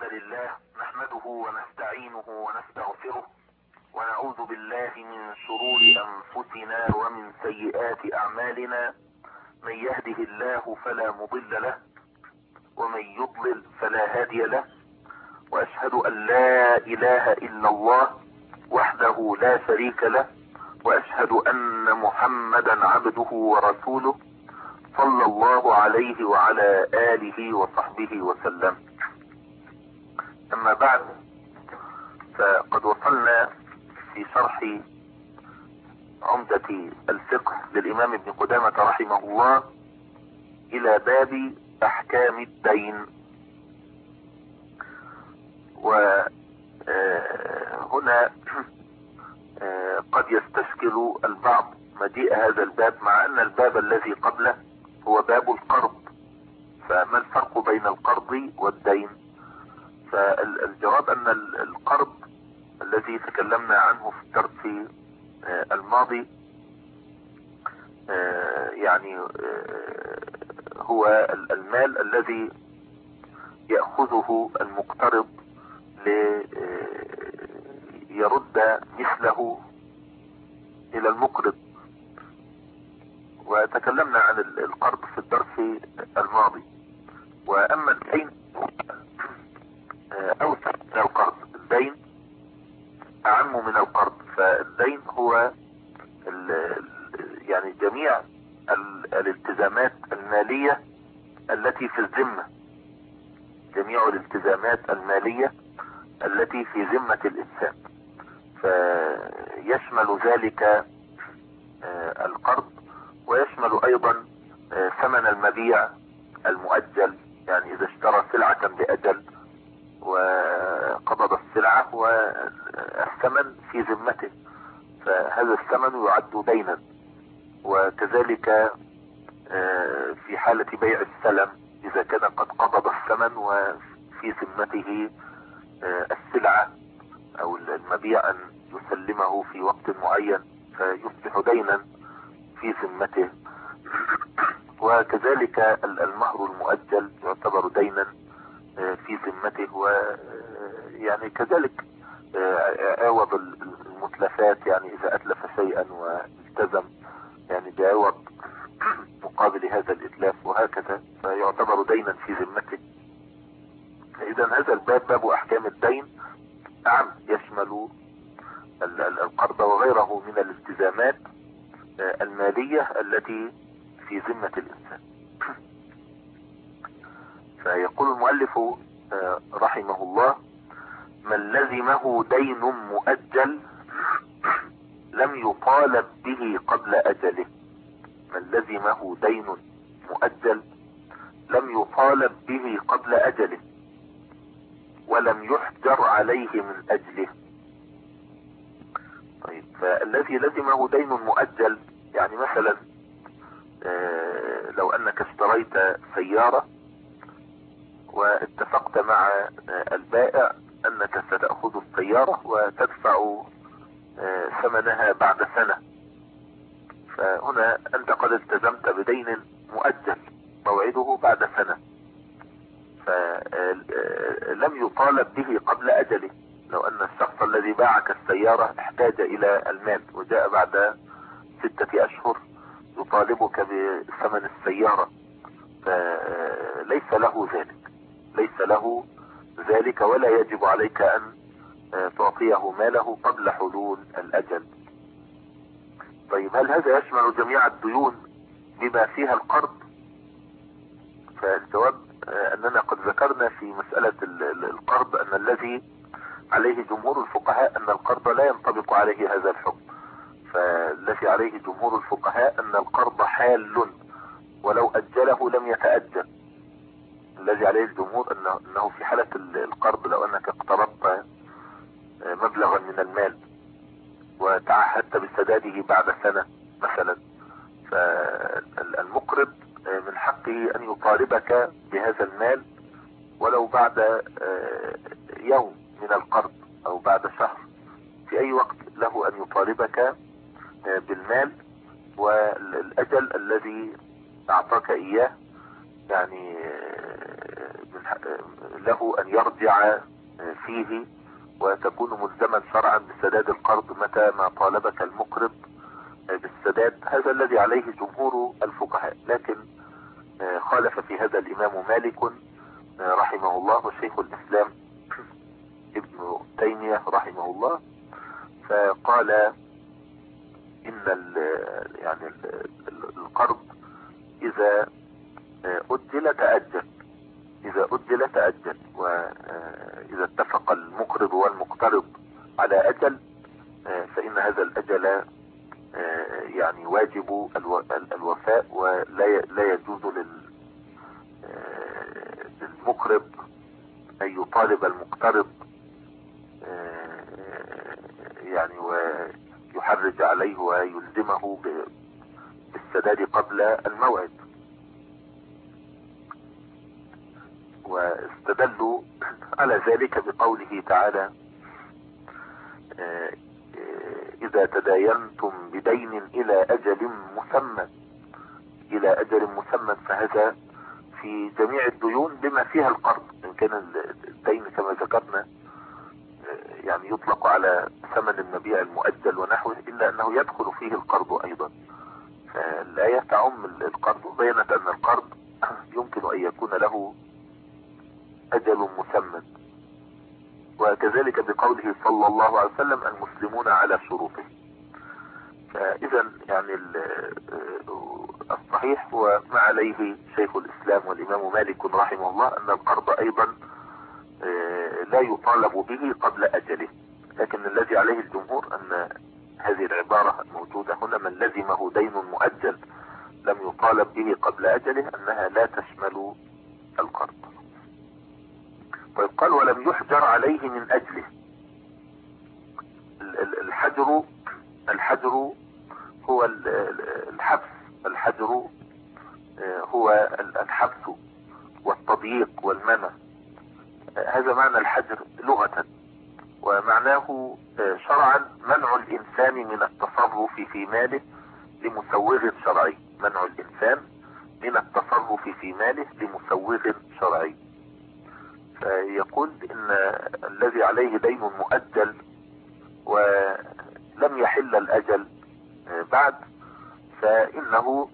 لله نحمده ونستعينه ونستغفره ونعوذ بالله من شرور أنفسنا ومن سيئات أعمالنا. من يهده الله فلا مضل له ومن يضلل فلا هادي له، وأشهد أن لا إله إلا الله وحده لا شريك له، وأشهد أن محمدا عبده ورسوله صلى الله عليه وعلى آله وصحبه وسلم. أما بعد، فقد وصلنا في شرح عمدة الفقه للإمام ابن قدامة رحمه الله إلى باب أحكام الدين. وهنا قد يستشكل البعض مجيء هذا الباب، مع أن الباب الذي قبله هو باب القرض. فما الفرق بين القرض والدين؟ فالجواب أن القرض الذي تكلمنا عنه في الدرس الماضي يعني هو المال الذي يأخذه المقترض ليرد مثله إلى المقرض. وتكلمنا عن القرض في الدرس الماضي. وأما الدين أوسع من القرض، الدين أعم من القرض. فالدين هو يعني جميع الالتزامات المالية التي في الذمة، جميع الالتزامات المالية التي في ذمة الإنسان، فيشمل ذلك القرض، ويشمل أيضا ثمن المبيع المؤجل. يعني إذا اشترى سلعة بأجل وقبض السلعة والثمن في ذمته، فهذا الثمن يعد دينا. وكذلك في حالة بيع السلم، إذا كان قد قبض الثمن وفي ذمته السلعة أو المبيع أن يسلمه في وقت معين، فيصبح دينا في ذمته. وكذلك المهر المؤجل يعتبر دينا في ذمته. ويعني كذلك عوض المتلفات، يعني إذا أتلف شيئا والتزم يعني بعوض مقابل هذا الإتلاف، وهكذا فيعتبر دينا في ذمته. إذا هذا الباب باب أحكام الدين أعم، يشمل القرض وغيره من الالتزامات المالية التي في ذمة الإنسان. فيقول المؤلف رحمه الله: من لزمه دين مؤجل لم يطالب به قبل أجله. من لزمه دين مؤجل لم يطالب به قبل أجله ولم يحجر عليه من أجله. طيب، فالذي لزمه دين مؤجل يعني مثلا لو أنك اشتريت سيارة واتفقت مع البائع أنك ستأخذ السيارة وتدفع ثمنها بعد سنة، فهنا أنت قد التزمت بدين مؤجل موعده بعد سنة، فلم يطالب به قبل أجله. لو أن الشخص الذي باعك السيارة احتاج إلى المال وجاء بعد 6 أشهر يطالبك بثمن السيارة، فليس له ذلك، ليس له ذلك، ولا يجب عليك أن تعطيه ماله قبل حلول الأجل. طيب، هل هذا يشمل جميع الديون بما فيها القرض؟ فالجواب أننا قد ذكرنا في مسألة القرض أن الذي عليه جمهور الفقهاء أن القرض لا ينطبق عليه هذا الحكم. فالذي عليه جمهور الفقهاء أن القرض حال ولو أجله لم يتأجل. الذي عليه الجمهور أنه في حالة القرض لو أنك اقترضت مبلغا من المال وتعهدت بسداده بعد سنة مثلا، فالمقرض من حقه أن يطالبك بهذا المال ولو بعد يوم من القرض أو بعد شهر، في أي وقت له أن يطالبك بالمال. والأجل الذي أعطاك إياه يعني له أن يرجع فيه وتكون ملزما شرعا بسداد القرض متى ما طالبك المقرض بالسداد. هذا الذي عليه جمهور الفقهاء، لكن خالف في هذا الإمام مالك رحمه الله وشيخ الإسلام ابن تيمية رحمه الله، فقال إن يعني القرض إذا أجل تأجل، إذا أجل تأجل، وإذا اتفق المقرض والمقترض على أجل فإن هذا الأجل يعني واجب الوفاء، ولا يجوز للمقرض أن يطالب المقترض يعني ويحرج عليه ويلزمه بالسداد قبل الموعد. واستدلوا على ذلك بقوله تعالى إذا تداينتم بدين إلى أجل مسمى، إلى أجل مسمى، فهذا في جميع الديون بما فيها القرض، إن كان الدين كما ذكرنا يعني يطلق على ثمن المبيع المؤجل ونحوه، إلا أنه يدخل فيه القرض أيضا. فالآية تعم القرض، بينت أن القرض يمكن أن يكون له أجل مسمى. وكذلك بقوله صلى الله عليه وسلم المسلمون على شروطه. فإذا يعني الصحيح وما عليه شيخ الإسلام والإمام مالك رحمه الله أن القرض أيضا لا يطالب به قبل أجله، لكن الذي عليه الجمهور أن هذه العبارة الموجودة هنا من لزمه دين مؤجل لم يطالب به قبل أجله أنها لا تشمل القرض. ويقال ولم يحجر عليه من أجله. الحجر هو الحبس، الحجر هو الحبس والتضييق والمنع، هذا معنى الحجر لغة، ومعناه شرعا منع الإنسان من التصرف في ماله لمسوغ شرعي، منع الإنسان من التصرف في ماله لمسوغ شرعي. فيقول إن الذي عليه دين مؤجل ولم يحل الأجل بعد فإنه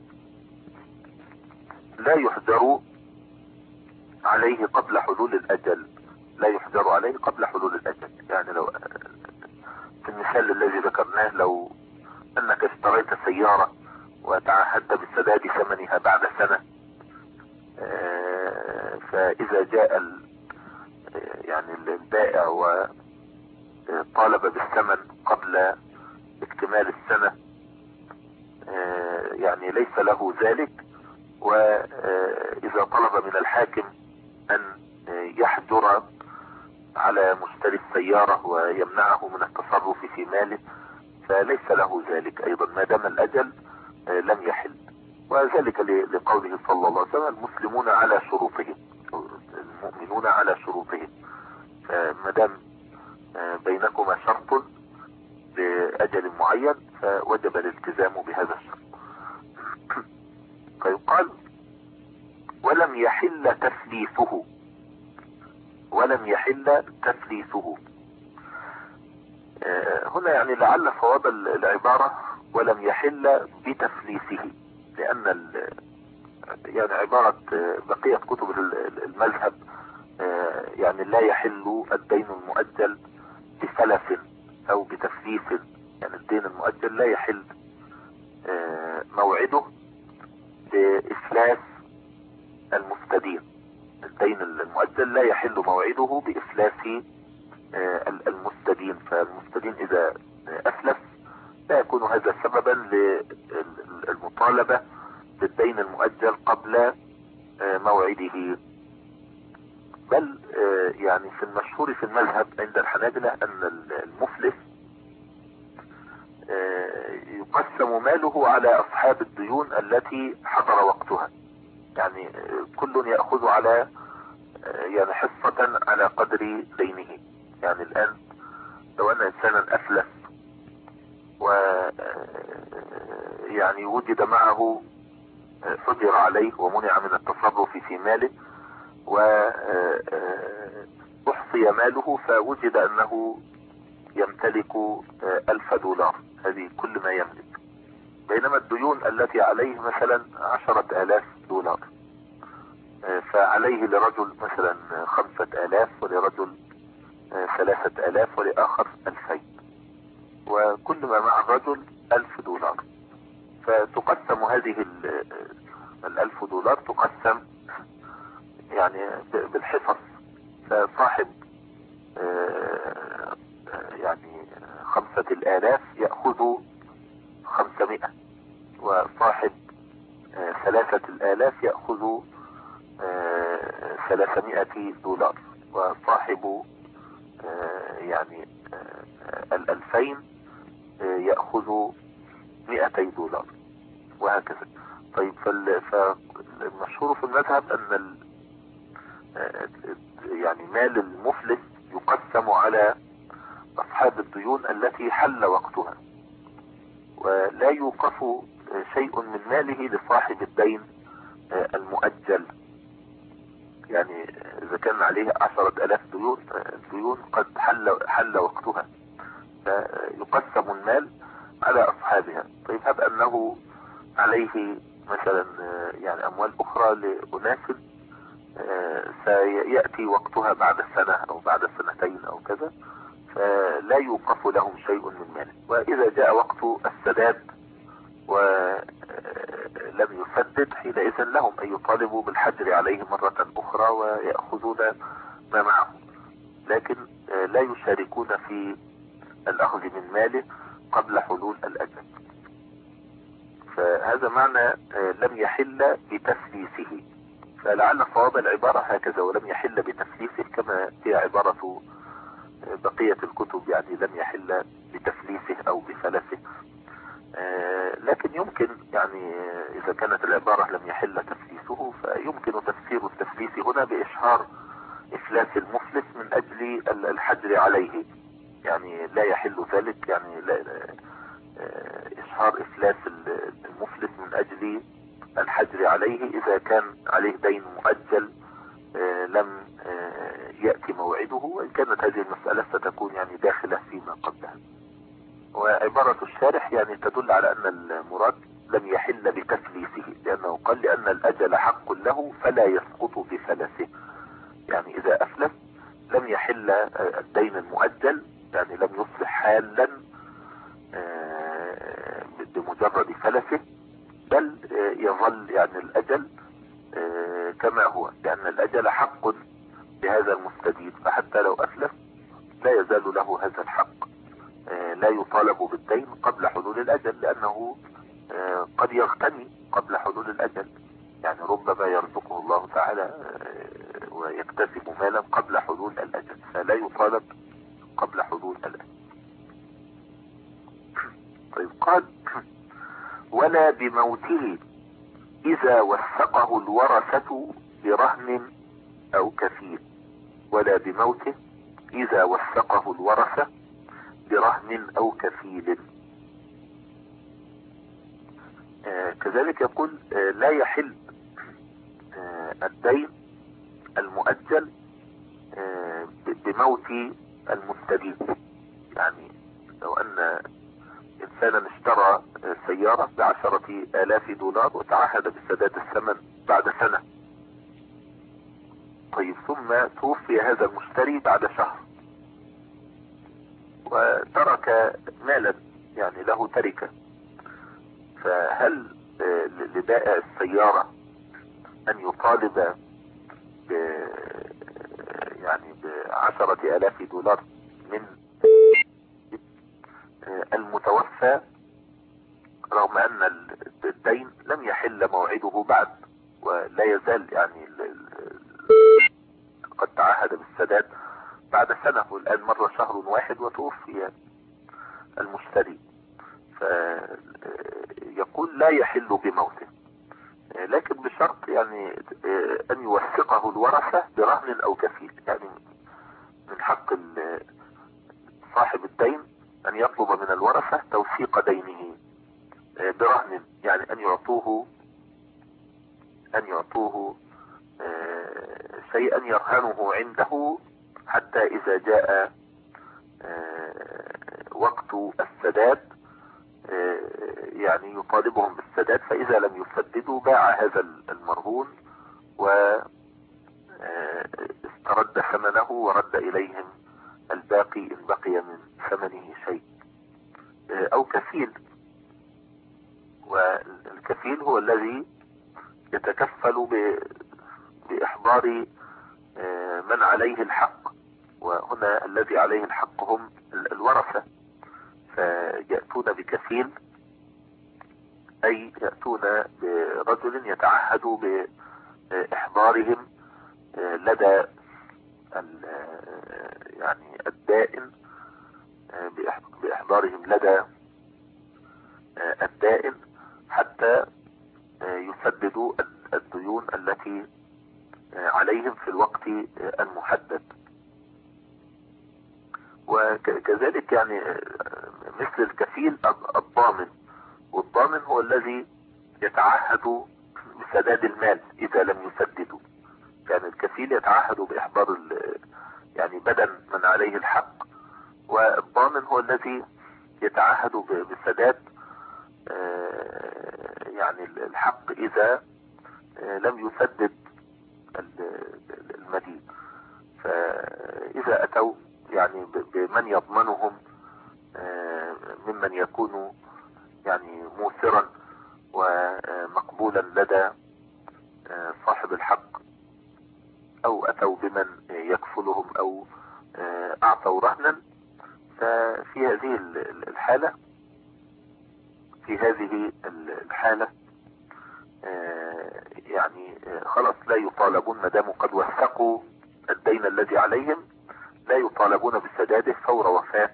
لا يحجر عليه قبل حلول الأجل، لا يحجر عليه قبل حلول الأجل. يعني لو في المثال الذي ذكرناه، لو أنك اشتريت سيارة وتعهدت بسداد ثمنها بعد سنة، فإذا جاء يعني البائع وطالب بالثمن قبل اكتمال السنة يعني ليس له ذلك، وإذا طلب من الحاكم أن يحجر على مشتري السيارة ويمنعه من التصرف في ماله فليس له ذلك أيضا ما دام الأجل لم يحل. وذلك لقوله صلى الله عليه وسلم المسلمون على شروطهم، المؤمنون على شروطهم، فما دام بينكما شرط بأجل معين فوجب الالتزام بهذا الشرط. فيقال ولم يحل تثليثه، ولم يحل تثليثه. هنا يعني لعل صواب العبارة ولم يحل بتثليثه، لأن يعني عبارة بقية كتب المذهب يعني لا يحل الدين المؤجل بسلف أو بتثليث، يعني الدين المؤجل لا يحل موعده بإفلاس المستدين، الدين المؤجل لا يحل موعده بإفلاس المستدين، فالمستدين إذا أفلس لا يكون هذا سببا للمطالبة بالدين المؤجل قبل موعده. بل يعني في المشهور في المذهب عند الحنابلة أن المفلس يقسم ماله على أصحاب الديون التي حضر وقتها، يعني كل يأخذ على يعني حصة على قدر دينه. يعني الآن لو أن إنسانا أفلس و يعني وجد معه حجر عليه ومنع من التصرف في ماله، بقي ماله فوجد أنه يمتلك $1000، هذه كل ما يملك. بينما الديون التي عليه مثلا $10,000، فعليه لرجل مثلا 5000 ولرجل 3000 ولآخر 2000، وكل ما مع الرجل $1000. فتقسم هذه $1000 تقسم يعني بالحصص. فصاحب يعني 5000 يأخذ 500، وصاحب 3000 يأخذ $300، وصاحب يعني 2000 يأخذ $200، وهكذا. طيب فالمشهور في المذهب أن يعني مال المفلس يقسم على أصحاب الديون التي حل وقتها، ولا يوقف شيء من ماله لصاحب الدين المؤجل. يعني إذا كان عليه 10,000 ديون قد حل وقتها، فيقسم المال على أصحابها. طيب هب أنه عليه مثلا يعني أموال أخرى لأناس سيأتي وقتها بعد سنة أو بعد سنتين أو كذا، فلا يوقف لهم شيء من ماله. وإذا جاء وقت السداد ولم يسدد، حينئذ لهم أن يطالبوا بالحجر عليه مرة أخرى ويأخذون ما معه، لكن لا يشاركون في الأخذ من ماله قبل حلول الأجل. فهذا معنى لم يحل بتفليسه. فلعل صواب العبارة هكذا، ولم يحل بتفليسه، كما هي عبارة بقية الكتب، يعني لم يحل بتفليسه أو بفلسه. لكن يمكن يعني إذا كانت العبارة لم يحل تفليسه، فيمكن تفسير التفليس هنا بإشهار إفلاس المفلس من أجل الحجر عليه. يعني لا يحل ذلك، يعني لا إشهار إفلاس المفلس من أجل الحجر عليه إذا كان عليه دين مؤجل لم يأتي موعده، وإن كانت هذه المسألة ستكون يعني داخلة فيما قبلها. وعبارة الشارح يعني تدل على أن المراد لم يحل بتفليسه، لأنه قال لأن الأجل حق له فلا يسقط بفلسه. يعني إذا أفلس لم يحل الدين المؤجل، يعني لم يصبح حالا بمجرد فلسه، بل يظل يعني الأجل كما هو، لأن الأجل حق لهذا المستدين، فحتى لو أفلس لا يزال له هذا الحق. لا يطالب بالدين قبل حلول الأجل، لأنه قد يغتني قبل حلول الأجل. يعني ربما يرزقه الله تعالى ويكتسب مالا قبل حلول الأجل، فلا يطالب قبل حلول الأجل. طيب قال: ولا بموته إذا وثقه الورثة برهن أو كفيل. ولا بموته إذا وثقه الورثة برهن أو كفيل. كذلك يقول لا يحل الدين المؤجل بموت المستدين. يعني لو أن إنسانا اشترى سيارة $10,000 وتعهد بسداد الثمن بعد سنة، طيب ثم توفي هذا المشتري بعد شهر وترك مالا، يعني له تركة، فهل لبائع السيارة أن يطالب يعني $10,000 من المتوفى، رغم أن الدين لم يحل موعده بعد ولا يزال يعني قد تعهد بالسداد بعد سنة، والآن مر شهر واحد وتوفي المشتري؟ فيقول لا يحل بموته، لكن بشرط يعني أن يوثقه الورثة برهن أو كفيل. يعني من حق صاحب الدين أن يطلب من الورثة توثيق دينه برهن، يعني أن يعطوه شيئا يرهنه عنده حتى إذا جاء وقت السداد يعني يطالبهم بالسداد، فإذا لم يسددوا باع هذا المرهون واسترد ثمنه ورد إليهم الباقي إن بقي من ثمنه شيء. أو كفيل، والكفيل هو الذي يتكفل بإحضار من عليه الحق، وهنا الذي عليه الحق هم الورثة، فيأتون بكفيل أي يأتون برجل يتعهد بإحضارهم لدى يعني الدائن، بإحضارهم لدى الدائن حتى يسددوا الديون التي عليهم في الوقت المحدد. وكذلك يعني مثل الكفيل الضامن، والضامن هو الذي يتعهد بسداد المال إذا لم يسددوا. يعني الكفيل يتعهد بإحضار يعني بدن من عليه الحق، والضامن هو الذي يتعهد بسداد يعني الحق إذا لم يسدد المدين. فإذا أتوا يعني بمن يضمنهم ممن يكون يعني موثرا ومقبولا لدى صاحب الحق، أو أتوا بمن يكفلهم أو أعطوا رهنا، ففي هذه الحالة يعني خلاص لا يطالبون، ما داموا قد وثقوا الدين الذي عليهم لا يطالبون بسداده فور وفاة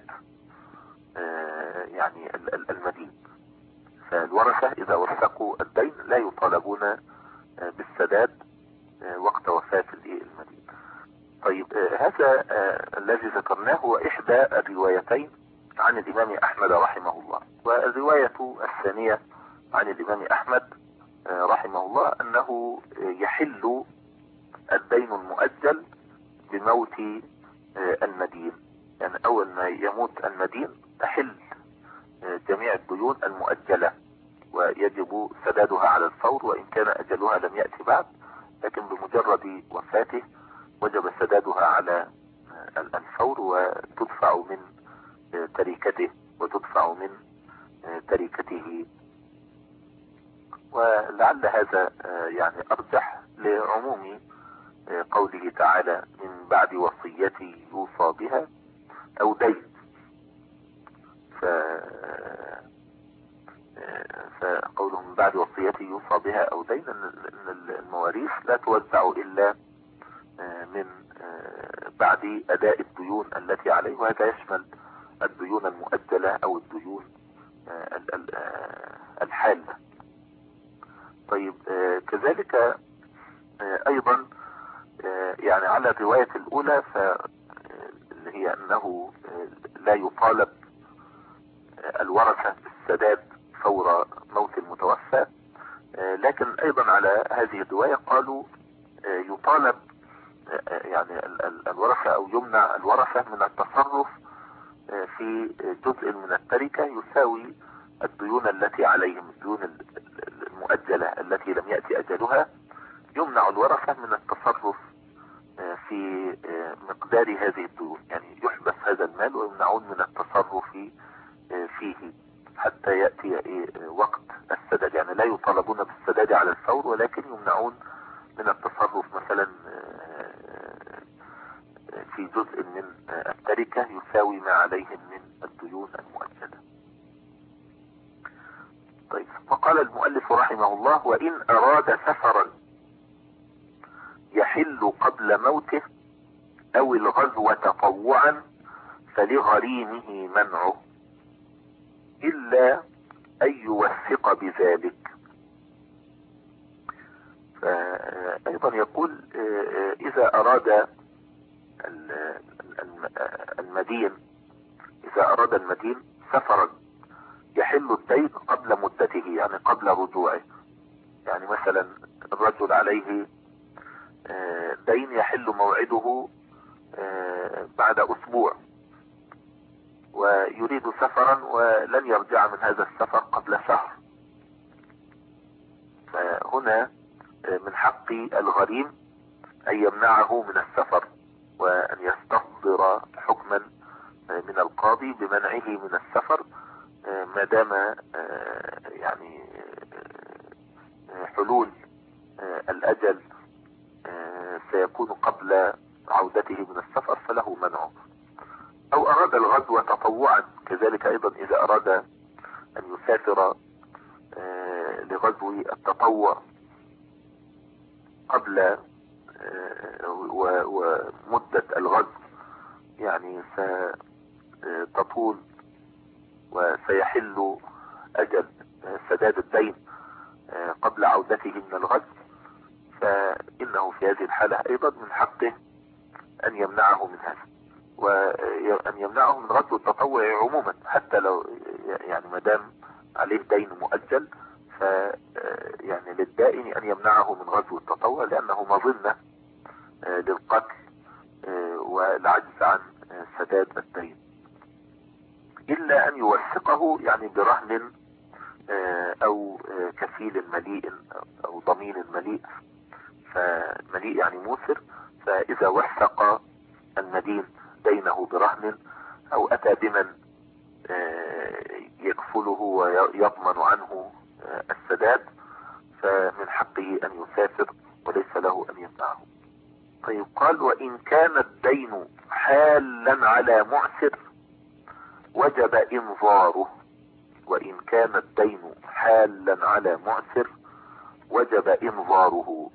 يعني المدين. فالورثة إذا وثقوا الدين لا يطالبون بالسداد وقت وفاة المدين. طيب هذا الذي ذكرناه هو إحدى الروايتين عن الإمام أحمد رحمه الله. والرواية الثانية عن الإمام أحمد رحمه الله أنه يحل الدين المؤجل بموت المدين. يعني أول ما يموت المدين تحل جميع الديون المؤجلة، ويجب سدادها على الفور وإن كان أجلها لم يأتي بعد، لكن بمجرد وفاته وجب سدادها على الفور، وتدفع من تركته ولعل هذا يعني أرجح لعموم قوله تعالى من بعد وصية يوصى بها أو دين. فقوله من بعد وصية يوصى بها أو دين أن المواريث لا توزع إلا من بعد أداء الديون التي عليه، وهذا يشمل الديون المؤجلة أو الديون الحالة. طيب كذلك أيضا يعني على الرواية الأولى اللي هي أنه لا يطالب الورثة بالسداد فور موت المتوفى، لكن أيضا على هذه الرواية قالوا يطالب يعني الورثة أو يمنع الورثة من التصرف في جزء من التركة يساوي الديون التي عليهم، الديون المؤجلة التي لم يأتي أجلها. يمنع الورثة من التصرف في مقدار هذه الديون، يعني يحبس هذا المال ويمنعون من التصرف فيه حتى يأتي وقت السداد. يعني لا يطالبون بالسداد على الفور، ولكن يمنعون من التصرف مثلا في جزء من التركة يساوي ما عليهم من الديون المؤجلة. طيب فقال المؤلف رحمه الله: وإن أراد سفرا يحل قبل موته أو الغزو تطوعا فلغريمه منعه إلا أن يوثق بذلك. فأيضا يقول إذا أراد المدين سفرا يحل الدين قبل مدته، يعني قبل رجوعه. يعني مثلا الرجل عليه دين يحل موعده يمنعه من السفر، وأن يستصدر حكما من القاضي بمنعه من السفر ما دام يعني حلول الأجل سيكون قبل عودته من السفر فله منعه. أو أراد الغزو تطوعا كذلك أيضا، إذا أراد أن يسافر لغزو التطوع قبل ومدة الغزو يعني ستطول وسيحل أجل سداد الدين قبل عودته من الغزو، فإنه في هذه الحالة أيضا من حقه أن يمنعه من هذا، وأن يمنعه من غزو التطوع عموما، حتى لو يعني ما دام عليه دين مؤجل يعني للدائن أن يمنعه من غزو التطوع، لأنه مظنة للقتل والعجز عن سداد الدين، إلا أن يوثقه يعني برهن أو كفيل مليء أو ضمين مليء. فمليء يعني موسر، فإذا وثق المدين دينه برهن أو أتى بمن يكفله ويضمن عنه السداد فمن حقه أن يسافر وليس له أن يمنعه. طيب، قال وإن كان الدين حالا على معسر وجب إنظاره. وإن كان الدين حالا على معسر وجب إنظاره،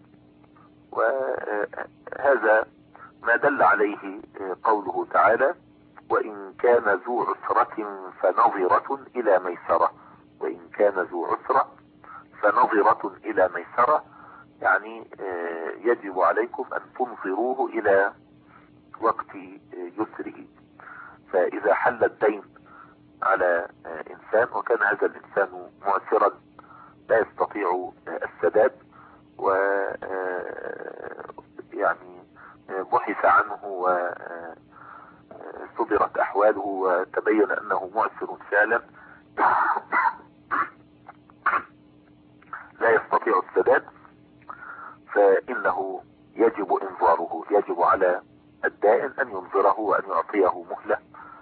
وهذا ما دل عليه قوله تعالى وإن كان ذو عسرة فنظرة إلى ميسرة. وإن كان ذو عسرة فنظرة إلى ميسرة، يعني يجب عليكم أن تنظروه إلى وقت يسره. فإذا حل الدين على إنسان وكان هذا الإنسان معسرا لا يستطيع السداد، و يعني بحث عنه وصدرت أحواله وتبين أنه معسر فعلا لا يستطيع السداد، فإنه يجب إنظاره. يجب على الدائن أن ينظره وأن يعطيه مهلة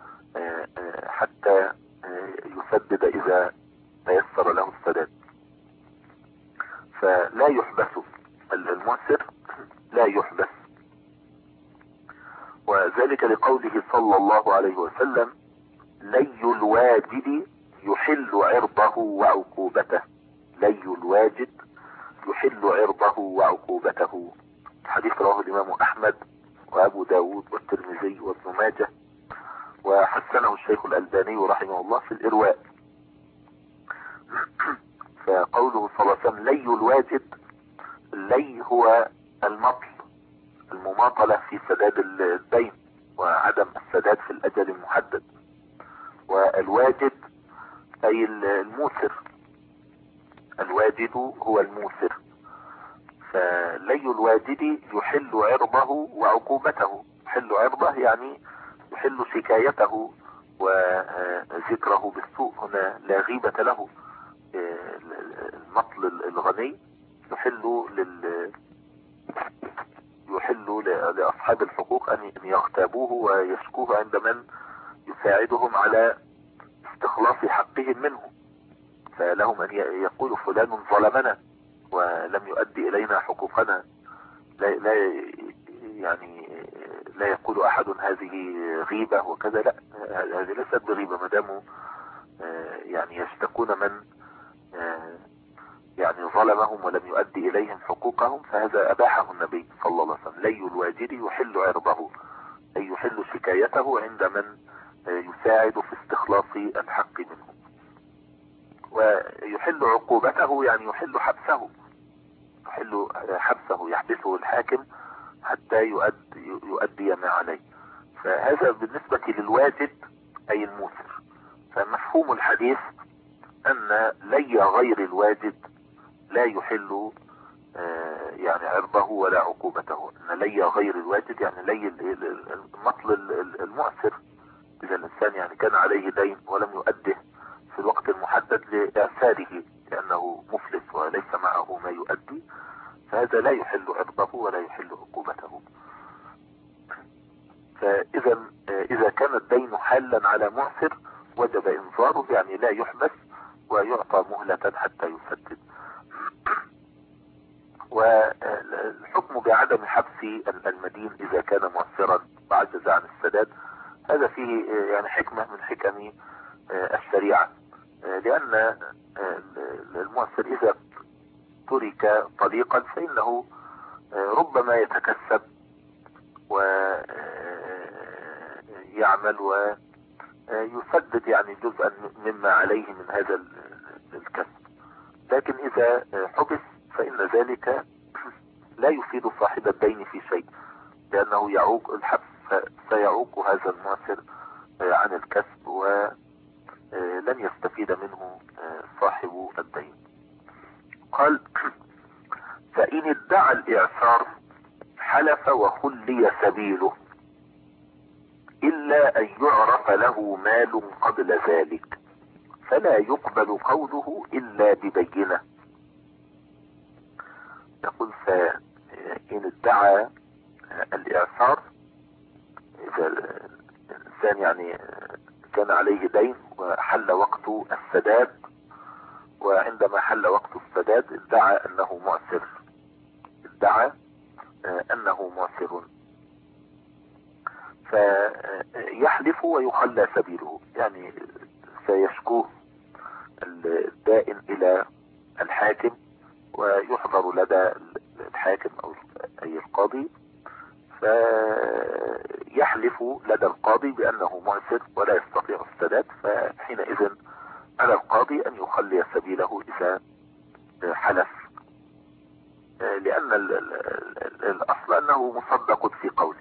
حتى يسدد إذا تيسر له السداد. فلا يحبس المعسر، لا يحبس، وذلك لقوله صلى الله عليه وسلم لي الواجد يحل عرضه وعقوبته. لي الواجد يحل عرضه وعقوبته. حديث رواه الإمام أحمد وأبو داود والترمذي وابن ماجه، وحسنه الشيخ الألباني رحمه الله في الإرواء. فقوله صلى الله عليه وسلم لي الواجد، اللي هو المطل، المماطلة في سداد الدين وعدم السداد في الأجل المحدد، والواجد أي الموسر. الواجد هو الموسر. فلي الواجد يحل عرضه وعقوبته. يحل عرضه يعني يحل شكايته وذكره بالسوء، هنا لا غيبة له. المطل الغني يحل لأصحاب الحقوق أن يغتابوه ويشكوه عند من يساعدهم على استخلاص حقهم منه، فلهم أن يقولوا فلان ظلمنا ولم يؤدي إلينا حقوقنا. لا يعني لا يقول أحد هذه غيبة وكذا، لا، هذه ليست بغيبة ما داموا يعني يشتكون من يعني ظلمهم ولم يؤدي إليهم حقوقهم، فهذا أباحه النبي صلى الله عليه وسلم. لي الواجد يحل عرضه أي يحل شكايته عند من يساعد في استخلاص الحق منه. ويحل عقوبته يعني يحل حبسه. يحل حبسه، يحبسه الحاكم حتى يؤدي ما عليه. فهذا بالنسبة للواجد أي الموسر. فمفهوم الحديث أن لي غير الواجد لا يحل يعني عرضه ولا عقوبته. أن لي غير الواجد يعني لي المطل المؤثر. إذا الإنسان يعني كان عليه دين ولم يؤده في الوقت المحدد لإعساره لأنه مفلس وليس معه ما يؤدي، فهذا لا يحل عرضه ولا يحل عقوبته. فإذا إذا كان الدين حالا على معسر وجب إنظاره، يعني لا يحبس ويعطى مهلة حتى يسدد. والحكم بعدم حبس المدين إذا كان معسرا وعجز عن السداد، هذا فيه يعني حكمة من حكم الشريعة، لأن المعسر إذا ترك طليقا فإنه ربما يتكسب ويعمل ويسدد يعني جزءا مما عليه من هذا الكسب. لكن إذا حبس فإن ذلك لا يفيد صاحب الدين في شيء، لأنه يعوق الحبس، سيعوق هذا المعسر عن الكسب ولن يستفيد منه صاحب الدين. قال: فإن ادعى الإعسار حلف وخلي سبيله إلا أن يعرف له مال قبل ذلك فلا يقبل قوله إلا ببينة. يقول: فإن ادعى الإعسار، إذا الإنسان يعني كان عليه دين وحل وقت السداد، وعندما حل وقت السداد ادعى أنه معسر، فيحلف ويخلى سبيله، يعني سيشكوه الدائن إلى الحاكم ويحضر لدى الحاكم أو أي القاضي، فيحلف لدى القاضي بأنه معسر ولا يستطيع السداد، فحينئذ على القاضي أن يخلي سبيله إذا حلف، لأن الأصل أنه مصدق في قوله،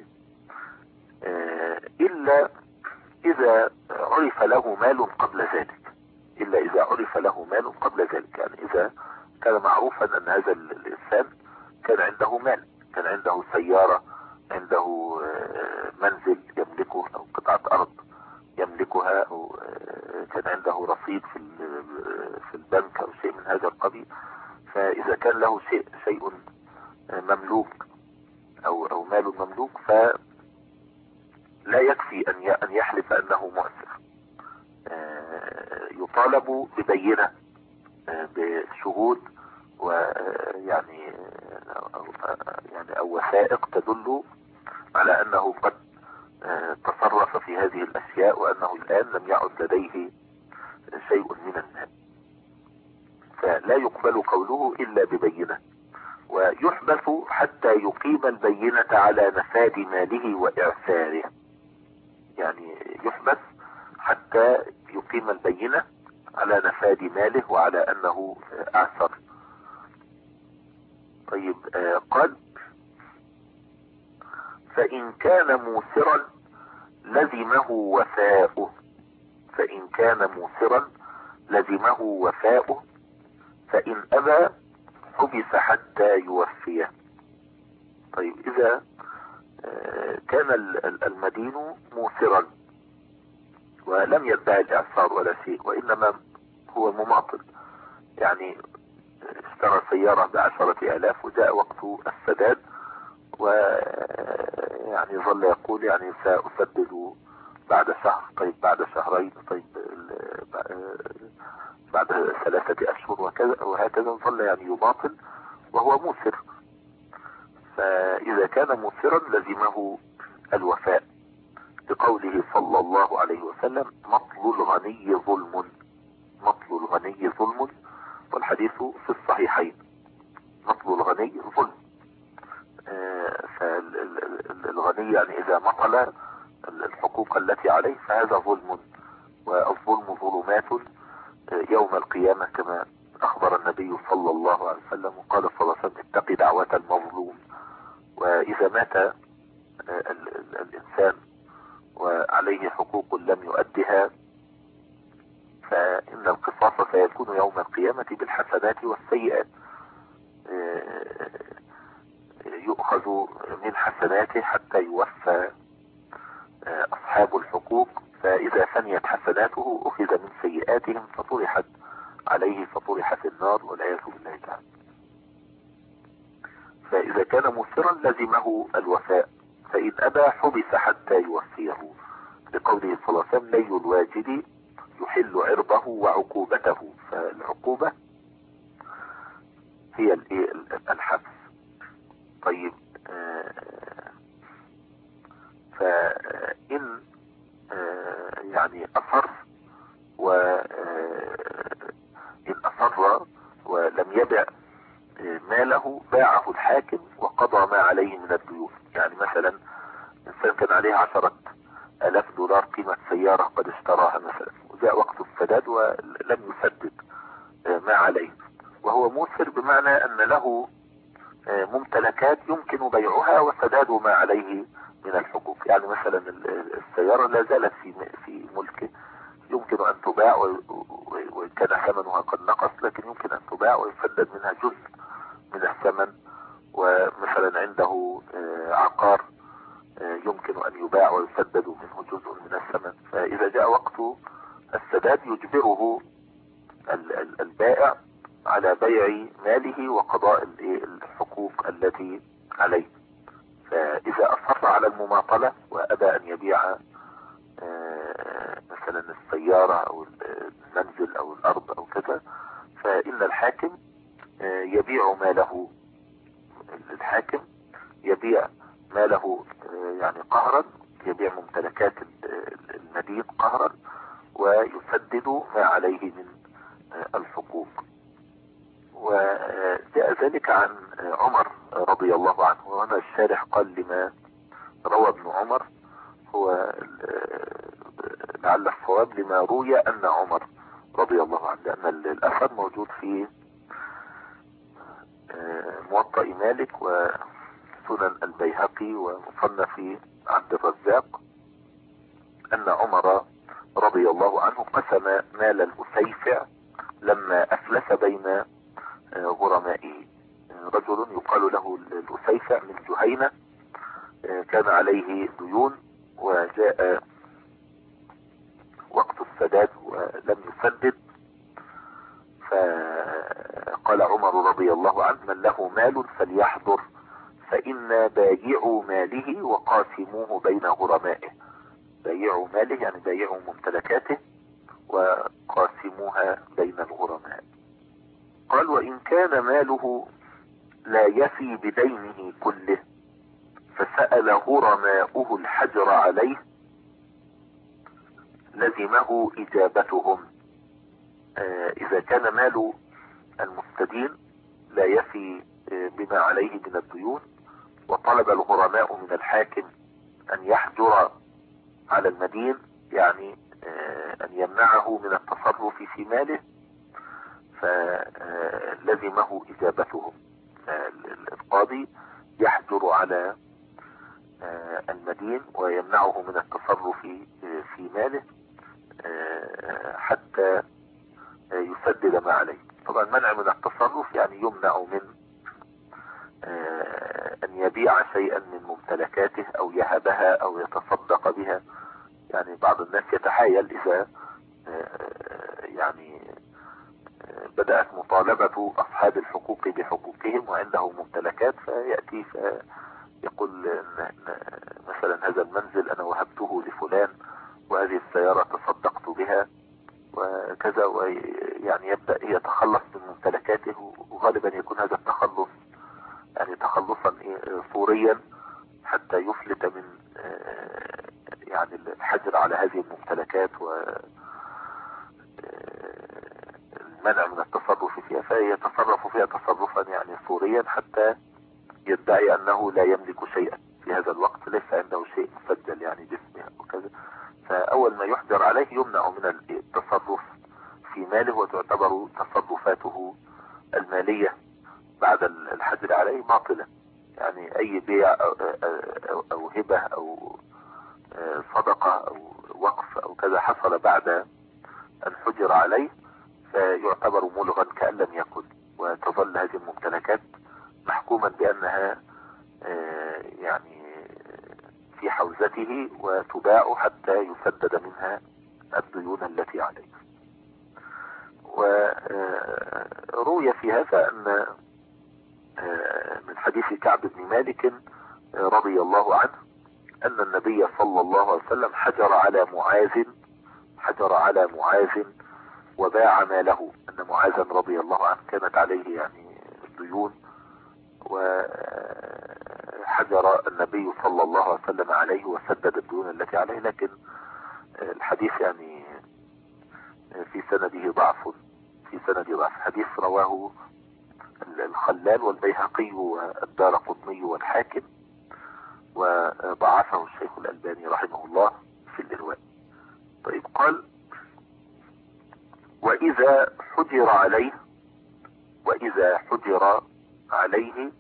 إلا إذا عرف له مال قبل ذلك، يعني إذا كان معروفا أن هذا الإنسان كان عنده مال، كان عنده سيارة، عنده منزل يملكه أو قطعة أرض يملكها، أو كان عنده رصيد في البنك أو شيء من هذا القبيل. فإذا كان له شيء مملوك أو مال مملوك، فلا يكفي أن يحلف أنه معسر، يطالب ببينة، بشهود ويعني أو وثائق تدل على أنه قد تصرف في هذه الأشياء، وأنه الآن لم يعد لديه شيء من المال، فلا يقبل قوله إلا ببينة. ويحبس حتى يقيم البينة على نفاذ ماله وإعساره، يعني يحبس حتى يقيم البينة على نفاذ ماله وعلى أنه أعسر. طيب، قال: فإن كان موسرا لزمه وفاؤه، فإن أبى حبس حتى يوفيه. طيب، إذا كان المدين موسرا ولم يدعي الإعسار ولا شيء، وإنما هو مماطل، يعني اشترى سيارة ب10,000 وجاء وقت السداد، ويعني ظل يقول يعني سأسدد بعد شهر، طيب بعد شهرين، طيب بعد 3 أشهر، وهكذا ظل يعني يماطل وهو موسر. فإذا كان موسرا لزمه الوفاء، بقوله صلى الله عليه وسلم: مطل الغني ظلم، والحديث في الصحيحين. مطل الغني ظلم، فالغني يعني إذا مطل الحقوق التي عليه فهذا ظلم، والظلم ظلمات يوم القيامة، كما أخبر النبي صلى الله عليه وسلم، وقال صلى الله عليه وسلم: اتق دعوة المظلوم. وإذا مات الإنسان وعليه حقوق لم يؤدها، فإن القصاص سيكون يوم القيامة بالحسنات والسيئات، يؤخذ من حسناته حتى يوفى أصحاب الحقوق، فإذا فنيت حسناته أخذ من سيئاتهم فطرحت عليه فطرح في النار، والعياذ بالله تعالى. فإذا كان مسرا لزمه الوفاء، فإن أبى حبس حتى يوفيه، لقوله صلى الله عليه وسلم: ني الواجد يحل عرضه وعقوبته. فالعقوبة هي الحبس. طيب، فإن يعني أصر إن أصر ولم يبع ماله، باعه الحاكم وقضى ما عليه من الديون. يعني مثلا إنسان كان عليه 10,000 دولار قيمة سيارة قد اشتراها مثلا، وجاء وقت السداد ولم يسدد ما عليه، وهو موسر، بمعنى أن له ممتلكات يمكن بيعها وسداد ما عليه من الحقوق. يعني مثلا السيارة لا زالت في ملكه، يمكن أن تباع، وإن كان ثمنها قد نقص لكن يمكن أن تباع ويسدد منها جزء من الثمن. ومثلا عنده عقار يمكن أن يباع ويسدد منه جزء من الثمن. فإذا جاء وقت السداد يجبره البائع على بيع ماله وقضاء الحقوق التي عليه. فإذا أصر على المماطلة وأبى أن يبيع مثلا السيارة أو المنزل أو الأرض أو كذا، فإن الحاكم يبيع ماله. الحاكم يبيع ماله يعني قهرا، يبيع ممتلكات المدين قهرا ويسدد ما عليه من الحقوق. وجاء ذلك عن عمر رضي الله عنه، وهنا الشارح قال لما روى ابن عمر هو لعل الصواب لما روي أن عمر رضي الله عنه، لأن الأثر موجود في موطأ مالك وسنن البيهقي ومصنف عبد الرزاق، أن عمر رضي الله عنه قسم مال الأسيفع لما أفلس بين غرمائه. رجل يقال له الأسيفع من جهينة كان عليه ديون، وجاء وقت السداد ولم يسدد، فقال عمر رضي الله عنه: من له مال فليحضر، فإنا بايعوا ماله وقاسموه بين غرمائه. بايعوا ماله يعني بايعوا ممتلكاته وقاسموها بين الغرماء. قال: وإن كان ماله لا يفي بدينه كله فسأل غرماؤه الحجر عليه لزمه إجابتهم. إذا كان مال المستدين لا يفي بما عليه من الديون، وطلب الغرماء من الحاكم أن يحجر على المدين، يعني أن يمنعه من التصرف في ماله، فلزمه إجابتهم. القاضي يحجر على المدين ويمنعه من التصرف في ماله حتى يسدد ما عليه. طبعا منع من التصرف يعني يمنع من أن يبيع شيئا من ممتلكاته أو يهبها أو يتصدق بها. يعني بعض الناس يتحايل إذا يعني بدأت مطالبة أصحاب الحقوق بحقوقهم وعنده ممتلكات، فيأتي فيقول مثلا هذا المنزل أنا وهبته لفلان، وهذه السيارة تصدقت بها وكذا، ويعني يبدأ يتخلص من ممتلكاته. وغالبا يكون هذا التخلص يعني تخلصا فوريا حتى يفلت من يعني الحجر على هذه الممتلكات والمنع من التصرف فيها، فيتصرف فيها تصرفا يعني فوريا حتى يدعي أنه لا يملك شيئا في هذا الوقت، ليس عنده شيء مسجل يعني باسمه وكذا. فأول ما يحجر عليه يمنع من التصرف في ماله، وتعتبر تصرفاته المالية بعد الحجر عليه باطلة. يعني أي بيع أو هبة أو صدقة أو وقف أو كذا حصل بعد أن حجر عليه فيعتبر ملغا كأن لم يكن، وتظل هذه الممتلكات محكوما بأنها يعني في حوزته وتباع حتى يسدد منها الديون التي عليه. وروي في هذا أن من حديث كعب بن مالك رضي الله عنه أن النبي صلى الله عليه وسلم حجر على معاذ وباع ماله، أن معاذا رضي الله عنه كانت عليه يعني ديون، وحجر النبي صلى الله عليه وسلم عليه وسدد الديون التي عليه. لكن الحديث يعني في سنده ضعف، حديث رواه الخلال والبيهقي والدارقطني والحاكم، وضعفه الشيخ الألباني رحمه الله في الإرواء. طيب، قال: وإذا حجر عليه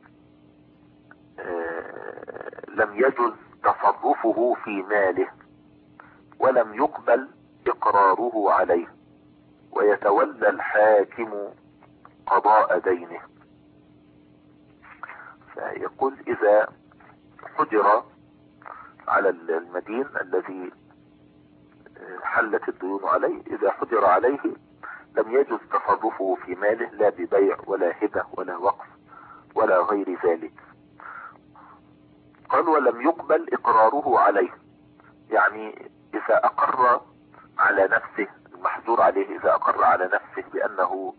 لم يجز تصرفه في ماله، ولم يقبل إقراره عليه، ويتولى الحاكم قضاء دينه. فيقول: إذا حجر على المدين الذي حلت الديون عليه، إذا حجر عليه لم يجز تصرفه في ماله، لا ببيع ولا هبة ولا وقف ولا غير ذلك. قال: ولم يقبل إقراره عليه، يعني إذا أقر على نفسه المحجور عليه، إذا أقر على نفسه بأنه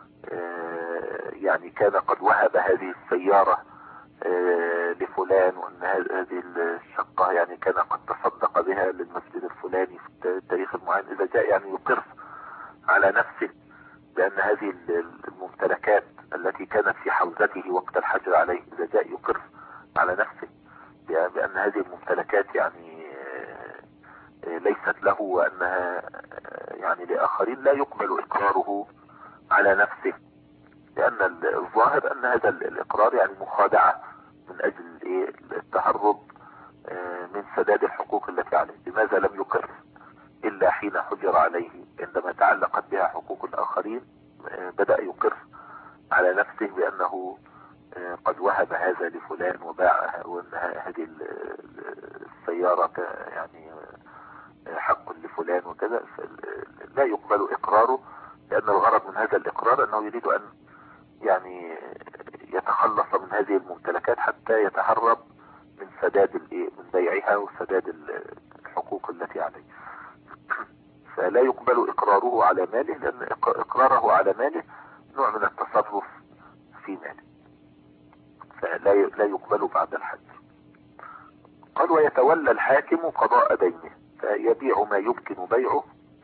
يعني كان قد وهب هذه السيارة لفلان، وأن هذه الشقة يعني كان قد تصدق بها للمسجد الفلاني في التاريخ المعين، إذا جاء يعني يقر على نفسه بأن هذه الممتلكات التي كانت في حوزته وقت الحجر عليه، إذا جاء يقر على نفسه بأن هذه الممتلكات يعني ليست له وأنها يعني لآخرين، لا يقبل إقراره على نفسه، لأن الظاهر أن هذا الإقرار يعني مخادعة من أجل التهرب من سداد الحقوق التي عليه. لماذا لم يقر إلا حين حجر عليه؟ عندما تعلقت بها حقوق الآخرين بدأ يقر على نفسه بأنه قد وهب هذا لفلان وباعها، وأن هذه السيارة يعني حق لفلان وكذا. لا يقبل إقراره، لأن الغرض من هذا الإقرار أنه يريد أن يعني يتخلص من هذه الممتلكات حتى يتهرب من سداد من بيعها وسداد الحقوق التي عليه. فلا يقبل إقراره على ماله، لأن إقراره على ماله نوع من التصرف في ماله، فلا يقبل بعد الحج. قال: ويتولى الحاكم قضاء دينه، فيبيع ما يمكن بيعه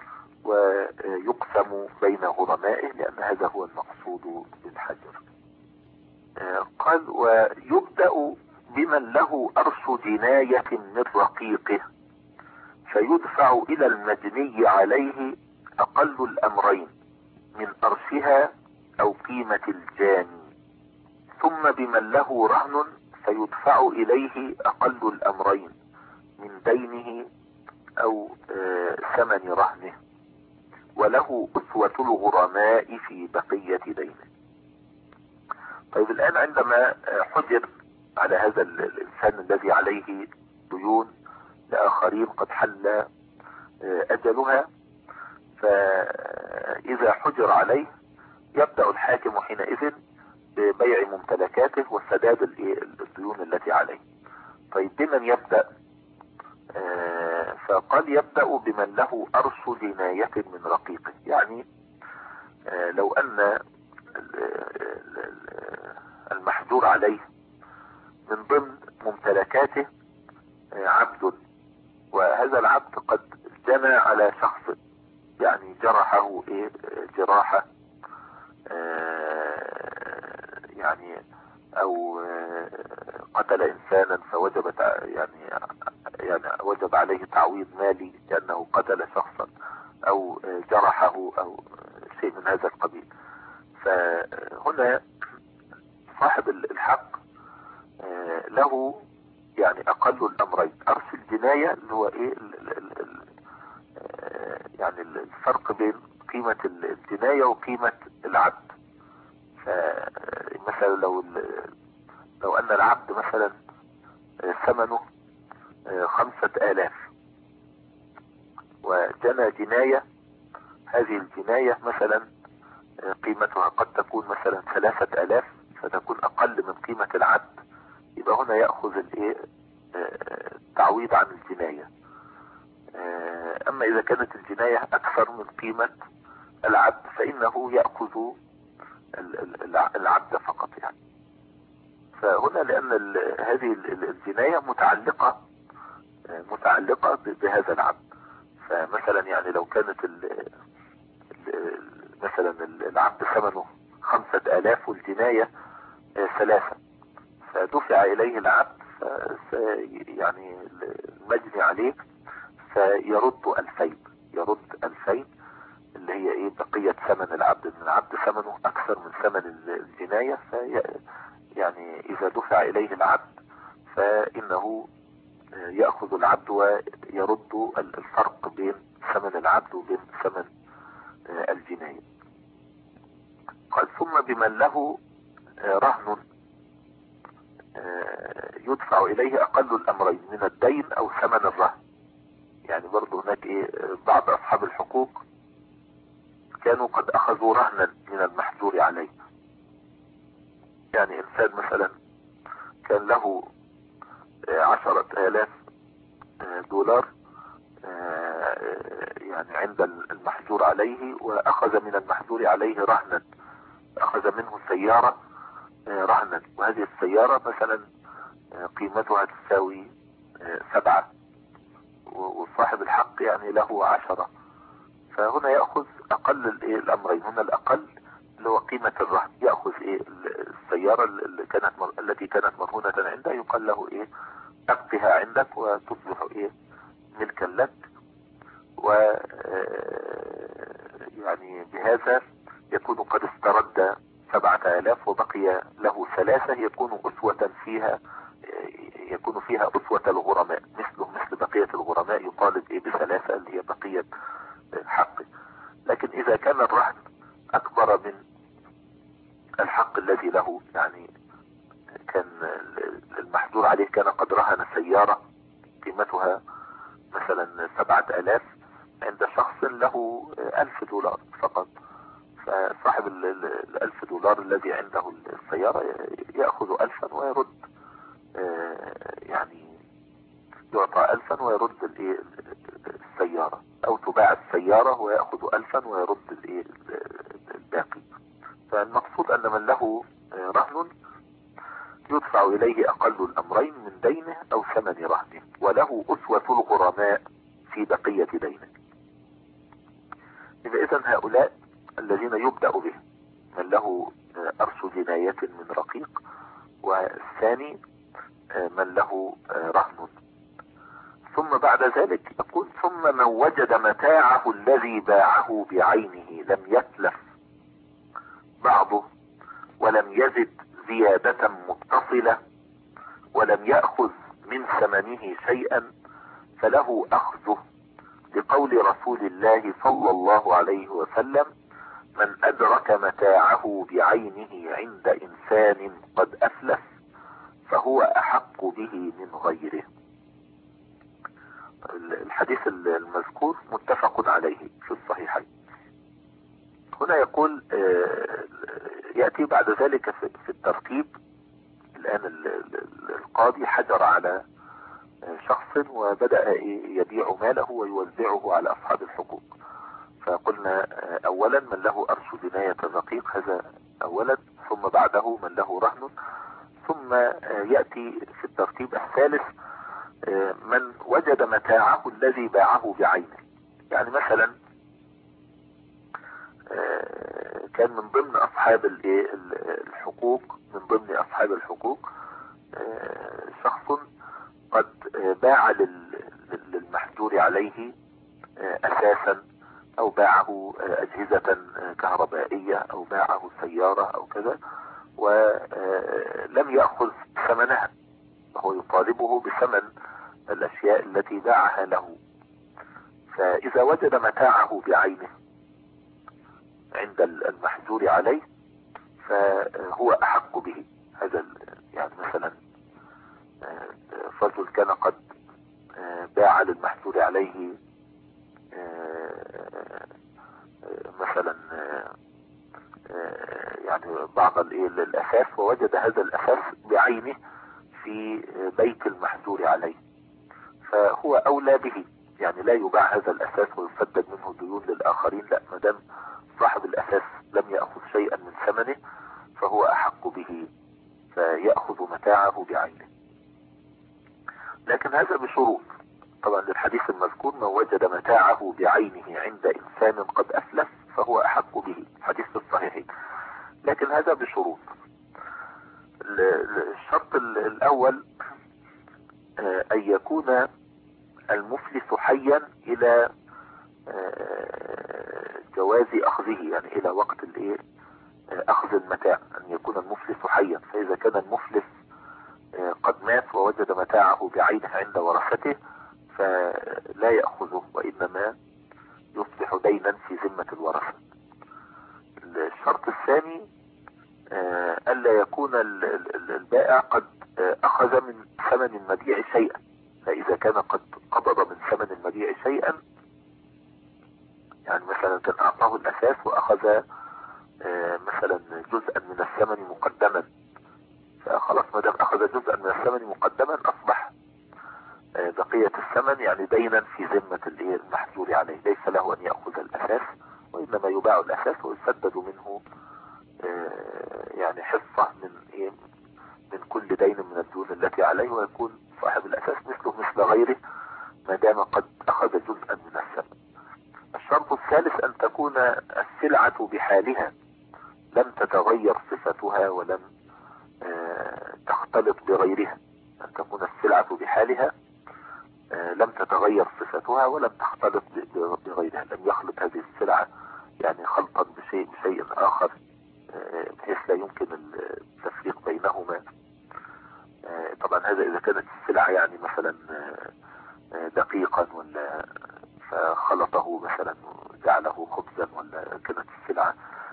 ويقسم بين غرمائه، لأن هذا هو المقصود بالحجر. قال: ويبدأ بمن له أرش جناية من رقيقه، فيدفع إلى المجني عليه أقل الأمرين من أرشها أو قيمة الجاني، ثم بمن له رهن فيدفع إليه أقل الأمرين من دينه أو ثمن رهنه، وله أسوة الغرماء في بقية دينه. طيب، الآن عندما حجر على هذا الإنسان الذي عليه ديون لآخرين قد حل أجلها، فإذا حجر عليه يبدأ الحاكم حينئذ ببيع ممتلكاته وسداد الديون التي عليه. طيب، بمن يبدأ؟ فقال: يبدأ بمن له أرش جناية من رقيقه، يعني لو أن المحجور عليه من ضمن ممتلكاته عبد، وهذا العبد قد جنى على شخص، يعني جرحه جراحة يعني، او قتل انسانا فوجبت يعني وجب عليه تعويض مالي لانه قتل شخصا، او جرحه، او شيء من هذا القبيل. فهنا صاحب الحق له يعني اقل الامرين. ارش الجناية اللي هو يعني الفرق بين قيمة الجناية وقيمة العبد. فمثلا لو ان العبد مثلا ثمنه 5000 وجنى جناية، هذه الجناية مثلا قيمتها قد تكون مثلا 3000، فتكون اقل من قيمة العبد، يبقى هنا يأخذ تعويض عن الجناية. اما اذا كانت الجناية اكثر من قيمة العبد فانه يأخذ العبد فقط يعني. فهنا لان هذه الجناية متعلقة بهذا العبد. فمثلا يعني لو كانت مثلا العبد ثمنه 5000 والجناية 3، فدفع اليه العبد يعني المجني عليه فيرد 2000، يرد 2000 اللي هي ايه بقية ثمن العبد، ان العبد ثمنه اكثر من ثمن الجناية. يعني اذا دفع اليه العبد فانه يأخذ العبد ويرد الفرق بين ثمن العبد وبين ثمن الجناية. قال ثم بمن له رهن يدفع اليه اقل الامرين من الدين او ثمن الرهن. يعني برضو هناك ايه بعض اصحاب الحقوق كانوا قد اخذوا رهنا من المحجور عليه. يعني انسان مثلا كان له 10,000 دولار يعني عند المحجور عليه، واخذ من المحجور عليه رهنا، اخذ منه سيارة رهنا، وهذه السيارة مثلا قيمتها تساوي 7، وصاحب الحق يعني له 10. فهنا يأخذ اقل الامرين. هنا الاقل اللي هو قيمة الرهن، يأخذ السيارة التي كانت مرهونة عنده، يقال له ابقها عندك وتصبح ملكا لك. و يعني بهذا يكون قد استرد 7000 وبقي له 3، يكون فيها أسوة الغرماء، مثل بقية الغرماء يطالب ب3 اللي هي بقية حقه. لكن إذا كان الرهن أكبر من الحق الذي له، يعني كان المحجور عليه كان قد رهن سيارة قيمتها مثلا 7000 عند شخص له 1000 دولار فقط، فصاحب $1000 الذي عنده السيارة يأخذ 1000 ويرد، يعني يعطى 1000 ويرد السيارة، او تباع السيارة ويأخذ 1000 ويرد الباقي. فالمقصود ان من له رهن يدفع اليه اقل الامرين من دينه او ثمن رهنه، وله اسوة الغرماء في بقية دينه. اذا هؤلاء الذين يبدأ به من له ارش جناية من رقيق، والثاني من له رهن. ثم بعد ذلك يقول ثم من وجد متاعه الذي باعه بعينه لم يتلف بعضه ولم يزد زيادة متصلة ولم يأخذ من ثمنه شيئا فله أخذه، لقول رسول الله صلى الله عليه وسلم: من أدرك متاعه بعينه عند إنسان قد أفلس فهو أحق به من غيره. الحديث المذكور متفق عليه في الصحيحين. هنا يقول يأتي بعد ذلك في الترتيب. الآن القاضي حجر على شخص وبدأ يبيع ماله ويوزعه على أصحاب الحقوق. فقلنا أولا من له أرش جناية رقيق، هذا أولا، ثم بعده من له رهن، ثم يأتي في الترتيب الثالث من وجد متاعه الذي باعه بعينه. يعني مثلا كان من ضمن أصحاب الحقوق، من ضمن أصحاب الحقوق شخص قد باع للمحجور عليه أساسا، أو باعه أجهزة كهربائية، أو باعه سيارة أو كذا، ولم يأخذ ثمنها، وهو يطالبه بثمن الأشياء التي باعها له. فإذا وجد متاعه بعينه عند المحجور عليه فهو أحق به. هذا يعني مثلا رجل كان قد باع للمحجور عليه مثلا يعني بعض الأثاث، ووجد هذا الأثاث بعينه في بيت المحجور عليه، فهو أولى به. يعني لا يباع هذا الأساس ويسدد منه ديون للآخرين، لا، ما دام صاحب الأساس لم يأخذ شيئا من ثمنه فهو أحق به، فيأخذ متاعه بعينه. لكن هذا بشروط طبعا للحديث المذكور: من وجد متاعه بعينه عند إنسان قد أفلس فهو أحق به، حديث الصحيحين. لكن هذا بشروط. الشرط الأول أن يكون المفلس حيا إلى جواز أخذه، يعني إلى وقت أخذ المتاع، أن يكون المفلس حيا. فإذا كان المفلس قد مات ووجد متاعه بعينه عند ورثته فلا يأخذه، وإنما يصبح دينا في ذمة الورثة. الشرط الثاني ألا يكون البائع قد أخذ من ثمن المبيع شيئا. فإذا كان قد قبض من ثمن المبيع شيئا، يعني مثلا كان أعطاه الأساس وأخذ مثلا جزءا من الثمن مقدما، فخلاص ما دام أخذ جزءا من الثمن مقدما أصبح بقية الثمن يعني دينا في ذمة المحجور عليه، ليس له أن يأخذ الأساس، وإنما يباع الأساس ويسدد منه يعني حصة من كل دين من الديون التي عليه، ويكون صاحب الأساس مثله مثل غيره ما دام قد أخذ جزءا من الثمن. الشرط الثالث أن تكون السلعة بحالها لم تتغير صفتها ولم تختلط بغيرها. أن تكون السلعة بحالها لم تتغير صفتها ولم تختلط بغيرها، لم يخلط هذه السلعة يعني خلطا بشيء آخر بحيث لا يمكن التفريق بينهما. طبعا هذا إذا كانت السلعة يعني مثلا دقيقا ولا فخلطه مثلا جعله خبزا، ولا كانت السلعة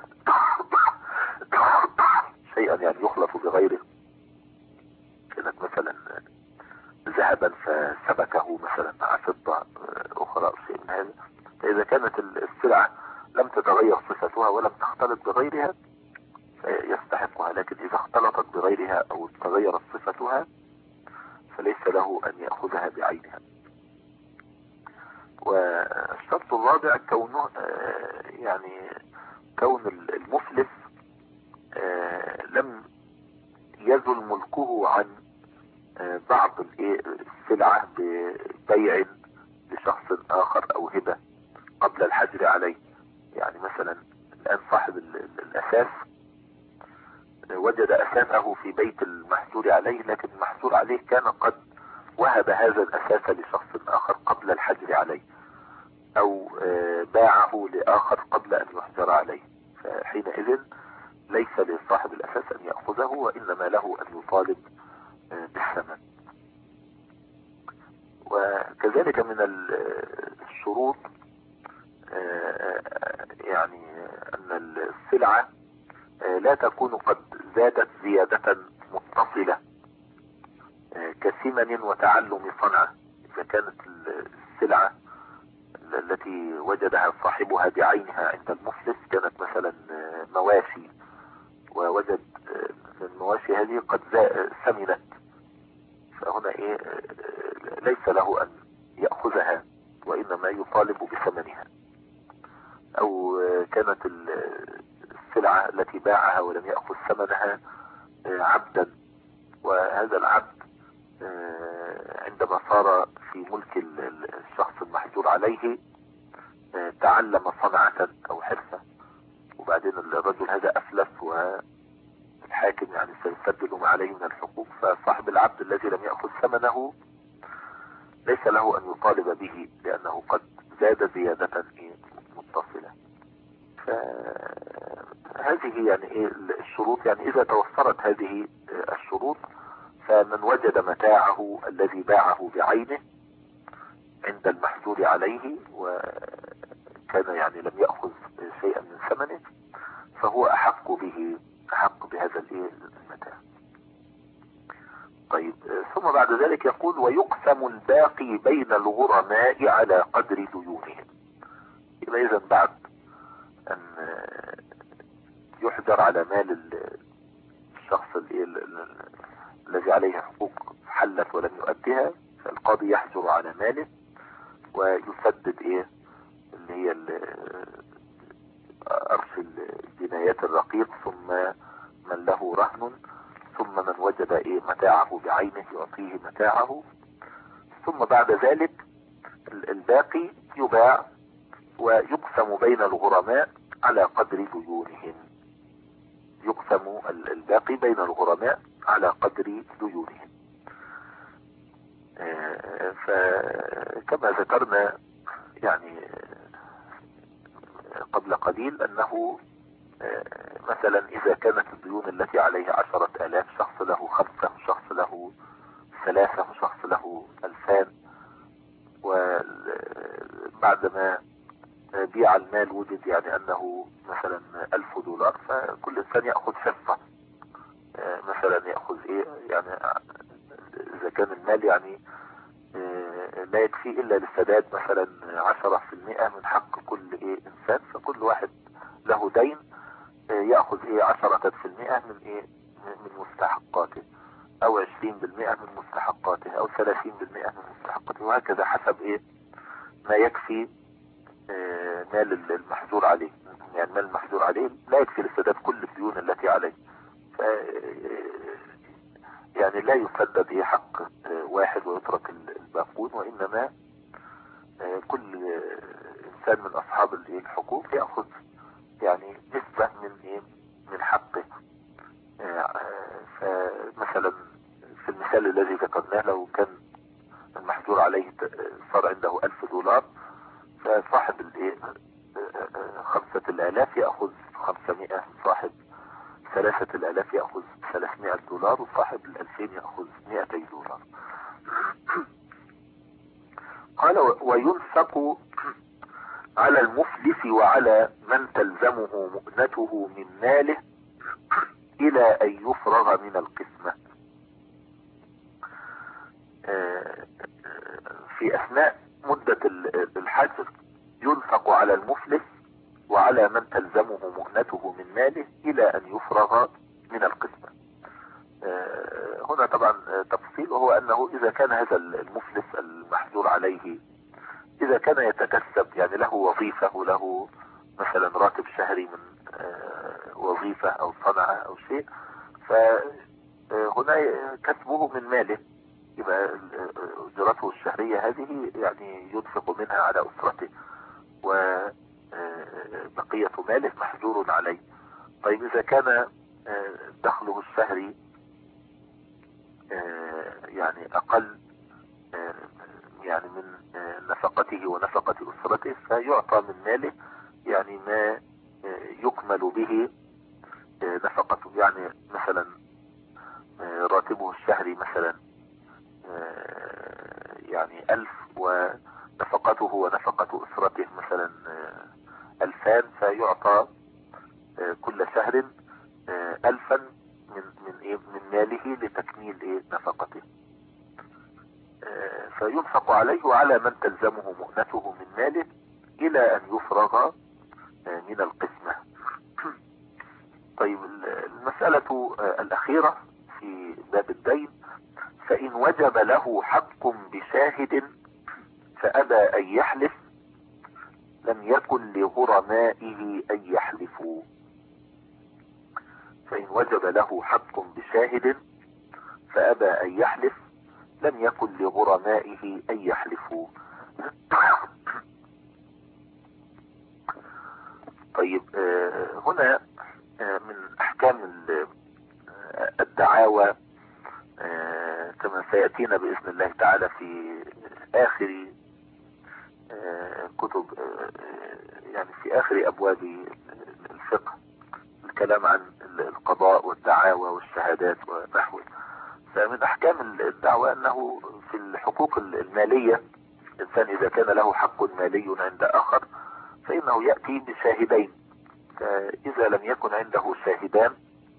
شيئا يعني يخلط بغيره، كانت مثلا ذهبا فسبكه مثلا مع فضة أخرى أو شيء من هذا. فإذا كانت السلعة لم تتغير صفتها ولم تختلط بغيرها فيستحقها، لكن إذا اختلطت بغيرها أو تغيرت صفتها فليس له أن يأخذها بعينها. والشرط الرابع كونه يعني كون المفلس لم يزل ملكه عن بعض السلعة ببيع لشخص آخر أو هبة قبل الحجر عليه. يعني مثلا الآن صاحب الأساس وجد أساسه في بيت المحجور عليه، لكن المحجور عليه كان قد وهب هذا الأساس لشخص آخر قبل الحجر عليه، أو باعه لآخر قبل أن يحجر عليه، فحينئذ ليس لصاحب الأساس أن يأخذه، وإنما له أن يطالب بالثمن. وكذلك من الشروط يعني أن السلعة لا تكون قد زادت زيادة متصلة كثمن وتعلم صنعة. إذا كانت السلعة التي وجدها صاحبها بعينها عند المفلس كانت مثلا مواشي، ووجد المواشي هذه قد ثمنت، فهنا ليس له أن يأخذها وإنما يطالب بثمنها. أو كانت السلعة التي باعها ولم يأخذ ثمنها عبدا، وهذا العبد عندما صار في ملك الشخص المحجور عليه تعلم صنعة أو حرفة، وبعدين الرجل هذا أفلس والحاكم يعني سيسدد ما عليه من الحقوق، فصاحب العبد الذي لم يأخذ ثمنه ليس له أن يطالب به لأنه قد زاد زيادة متصلة. فهذه يعني الشروط، يعني إذا توفرت هذه الشروط فمن وجد متاعه الذي باعه بعينه عند المحجور عليه وكان يعني لم يأخذ شيئا من ثمنه فهو أحق بهذا المتاع. طيب، ثم بعد ذلك يقول: ويقسم الباقي بين الغرماء على قدر ديونهم. يبقى إذا بعد أن يحجر على مال الشخص الذي عليه حقوق حلت ولم يؤدها، فالقاضي يحجر على ماله ويسدد اللي هي أرش الجنايات الرقيق، ثم من له رهن، ثم من وجد متاعه بعينه يعطيه متاعه، ثم بعد ذلك الباقي يباع ويقسم بين الغرماء على قدر ديونهم. يقسم الباقي بين الغرماء على قدر ديونهم. فكما ذكرنا يعني قبل قليل أنه مثلا إذا كانت الديون التي عليه 10,000، شخص له 5 وشخص له 3 وشخص له 2000، وبعدما بيع المال وجد يعني أنه مثلا $1000، فكل إنسان يأخذ حصة. مثلا يأخذ يعني إذا كان المال يعني لا يكفي إلا للسداد مثلا 10% من حق كل إنسان، فكل واحد له دين يأخذ 10% من مستحقاته، أو 20% من مستحقاته، أو 30% من مستحقاته، وهكذا حسب ما يكفي مال المحجور عليه. يعني مال المحجور عليه لا يكفي لسداد كل الديون التي عليه، يعني لا يسدد حق واحد ويترك الباقون، وإنما كل إنسان من أصحاب الحقوق يأخذ يعني نسبة من حقه. فمثلا في المثال الذي ذكرناه، لو كان المحجور عليه صار عنده $1000، فصاحب 5,000 يأخذ 500، صاحب 3,000 يأخذ $300، وصاحب 2000 يأخذ $200. قال وينفق على المفلس وعلى من تلزمه مؤنته من ماله إلى أن يفرغ من القسمة. في أثناء مدة الحجر ينفق على المفلس وعلى من تلزمه مؤنته من ماله إلى أن يفرغ من القسمة. هنا طبعا تفصيل، وهو أنه إذا كان هذا المفلس المحجور عليه إذا كان يتكسب، يعني له وظيفة وله مثلا راتب شهري من وظيفة أو صنعة أو شيء، فهنا كسبه من ماله، يبقى أجرته الشهرية هذه يعني ينفق منها على أسرته، وبقية ماله محجور عليه. طيب إذا كان دخله الشهري يعني أقل يعني من نفقته ونفقة أسرته، فيعطى من ماله يعني ما يكمل به نفقته. يعني مثلا راتبه الشهري مثلا يعني 1000، ونفقته ونفقة أسرته مثلا 2000، فيعطى كل شهر 1000 من ماله لتكميل نفقته. فينفق عليه وعلى من تلزمه مؤنته من ماله إلى أن يفرغ من القسمة. طيب المسألة الأخيرة في باب الدين: فإن وجب له حق بشاهد فأبى أن يحلف لم يكن لغرمائه أن يحلفوا. فإن وجب له حق بشاهد فأبى أن يحلف لم يكن لغرمائه أن يحلفوا. طيب هنا من أحكام الدعاوى كما سيأتينا بإذن الله تعالى في آخر كتب يعني في آخر أبواب الفقه الكلام عن القضاء والدعاوى والشهادات ونحوه. فمن أحكام الدعوى أنه في الحقوق المالية الإنسان إذا كان له حق مالي عند آخر فإنه يأتي بشاهدين، فإذا لم يكن عنده شاهدان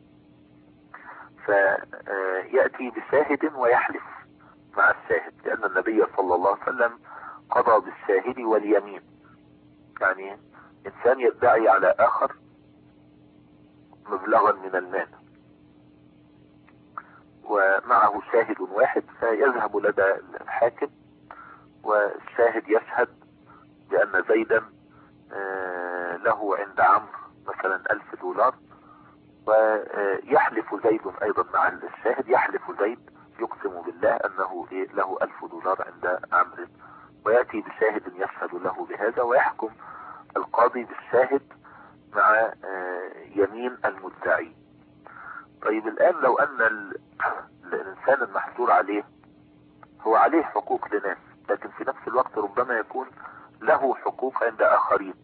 فيأتي بشاهد ويحلف مع الشاهد، لأن النبي صلى الله عليه وسلم قضى بالشاهد واليمين. يعني إنسان يدعي على آخر مبلغا من المال، ومعه شاهد واحد، فيذهب لدى الحاكم والشاهد يشهد بأن زيدا له عند عمرو مثلا $1000، ويحلف زيد ايضا مع الشاهد، يحلف زيد يقسم بالله انه له $1000 عند عمرو، ويأتي بشاهد يشهد له بهذا، ويحكم القاضي بالشاهد مع يمين المدعي. طيب الآن لو أن الإنسان المحجور عليه هو عليه حقوق لناس، لكن في نفس الوقت ربما يكون له حقوق عند آخرين،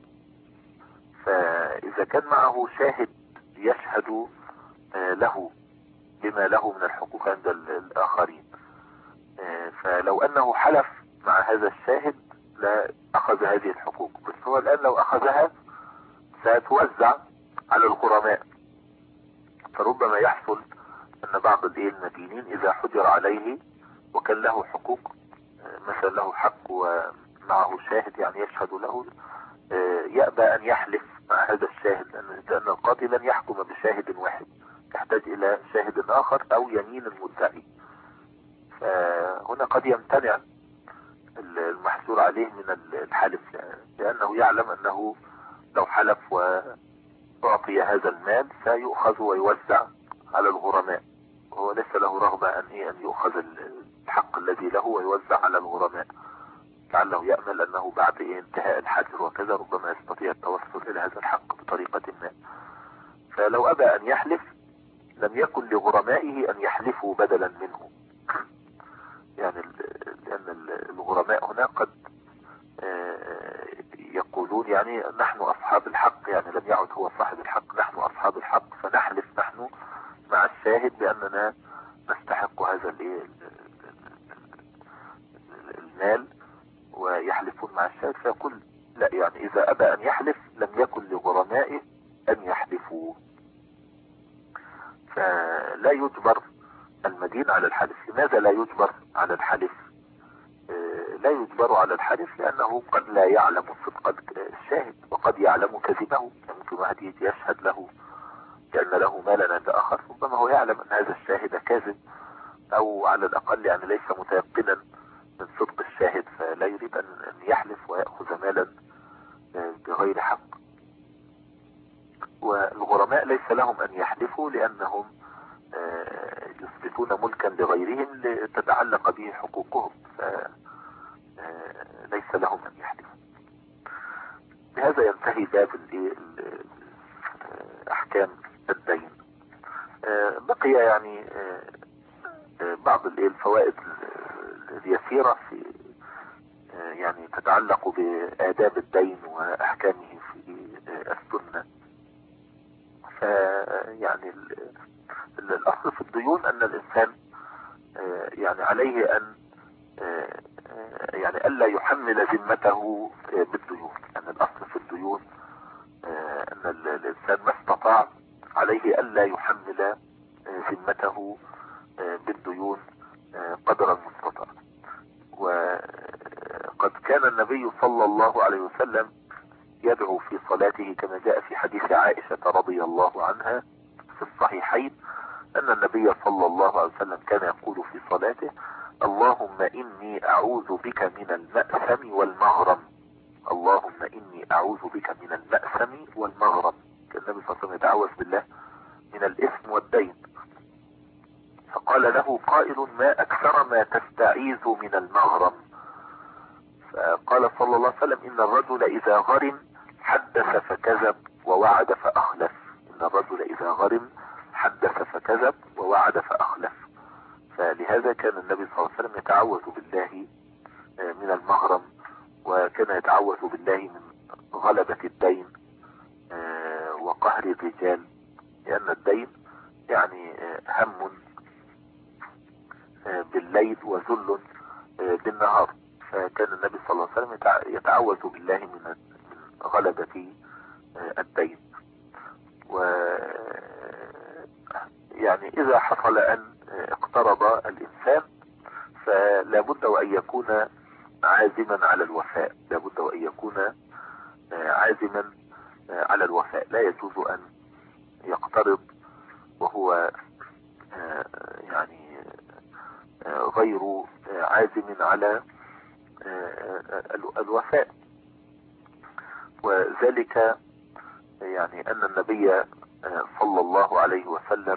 فإذا كان معه شاهد يشهد له بما له من الحقوق عند الآخرين، فلو أنه حلف مع هذا الشاهد لا أخذ هذه الحقوق، بس هو الآن لو أخذها ستوزع على الغرماء، فربما يحصل أن بعض المدينين إذا حجر عليه وكان له حقوق، مثلا له حق ومعه شاهد يعني يشهد له، يأبى أن يحلف مع هذا الشاهد، لأن القاضي لن يحكم بشاهد واحد، يحتاج إلى شاهد آخر أو يمين المدعي. فهنا قد يمتنع المحجور عليه من الحلف، لأنه يعلم أنه لو حلف وأعطي هذا المال سيؤخذ ويوزع على الغرماء، وهو ليس له رغبة أن يؤخذ الحق الذي له ويوزع على الغرماء، لعله يأمل أنه بعد انتهاء الحجر وكذا ربما يستطيع التوصل إلى هذا الحق بطريقة ما. فلو أبى أن يحلف لم يكن لغرمائه أن يحلفوا بدلا منه، يعني لأن الغرماء هنا قد يقولون يعني نحن أصحاب الحق، يعني لم يعد هو صاحب الحق، نحن أصحاب الحق، فنحلف نحن مع الشاهد بأننا نستحق هذا المال، ويحلفون مع الشاهد، فيقول لا، يعني إذا أبى أن يحلف لم يكن لغرمائه أن يحلفوا، فلا يجبر المدين على الحلف. لماذا لا يجبر على الحلف؟ لا يجبر على الحلف لأنه قد لا يعلم صدق الشاهد وقد يعلم كذبه، ممكن واحد يجي يشهد له لأن له مالا عند آخر، ربما هو يعلم أن هذا الشاهد كاذب، أو على الأقل يعني ليس متيقنا من صدق الشاهد، فلا يريد أن يحلف ويأخذ مالا بغير حق. والغرماء ليس لهم أن يحلفوا لأنهم يثبتون ملكا لغيرهم لتتعلق به حقوقهم، فليس لهم أن يحلفوا. بهذا ينتهي باب أحكام الدين. بقي يعني بعض الفوائد اليسيرة في يعني تتعلق بآداب الدين وأحكامه في السنة. فيعني الأصل في الديون أن الإنسان يعني عليه أن يعني ألا يحمل ذمته بالديون، أن الأصل في الديون أن الإنسان ما استطاع عليه ألا يحمل ذمته بالديون قدر المستطاع. وقد كان النبي صلى الله عليه وسلم يدعو في صلاته كما جاء في حديث عائشة رضي الله عنها في الصحيحين أن النبي صلى الله عليه وسلم كان يقول في صلاته: اللهم إني أعوذ بك من المأثم والمغرم. اللهم إني أعوذ بك من المأثم والمغرم. كان النبي صلى الله عليه وسلم يتعوذ بالله من الإثم والدين. فقال له قائل: ما أكثر ما تستعيذ من المغرم؟ فقال صلى الله عليه وسلم: إن الرجل إذا غرم حدث فكذب ووعد فأخلف. إن الرجل إذا غرم حدث فكذب ووعد فأخلف. فلهذا كان النبي صلى الله عليه وسلم يتعوذ بالله من المغرم، وكان يتعوذ بالله من غلبة الدين وقهر الرجال، لأن الدين يعني هم بالليل وذل بالنهار. فكان النبي صلى الله عليه وسلم يتعوذ بالله من غلبة الدين. و يعني إذا حصل أن اقترض الإنسان فلا بد وأن يكون عازما على الوفاء، لا بد وأن يكون عازما على الوفاء. لا يجوز أن يقترض وهو يعني غير عازم على الوفاء. وذلك يعني أن النبي صلى الله عليه وسلم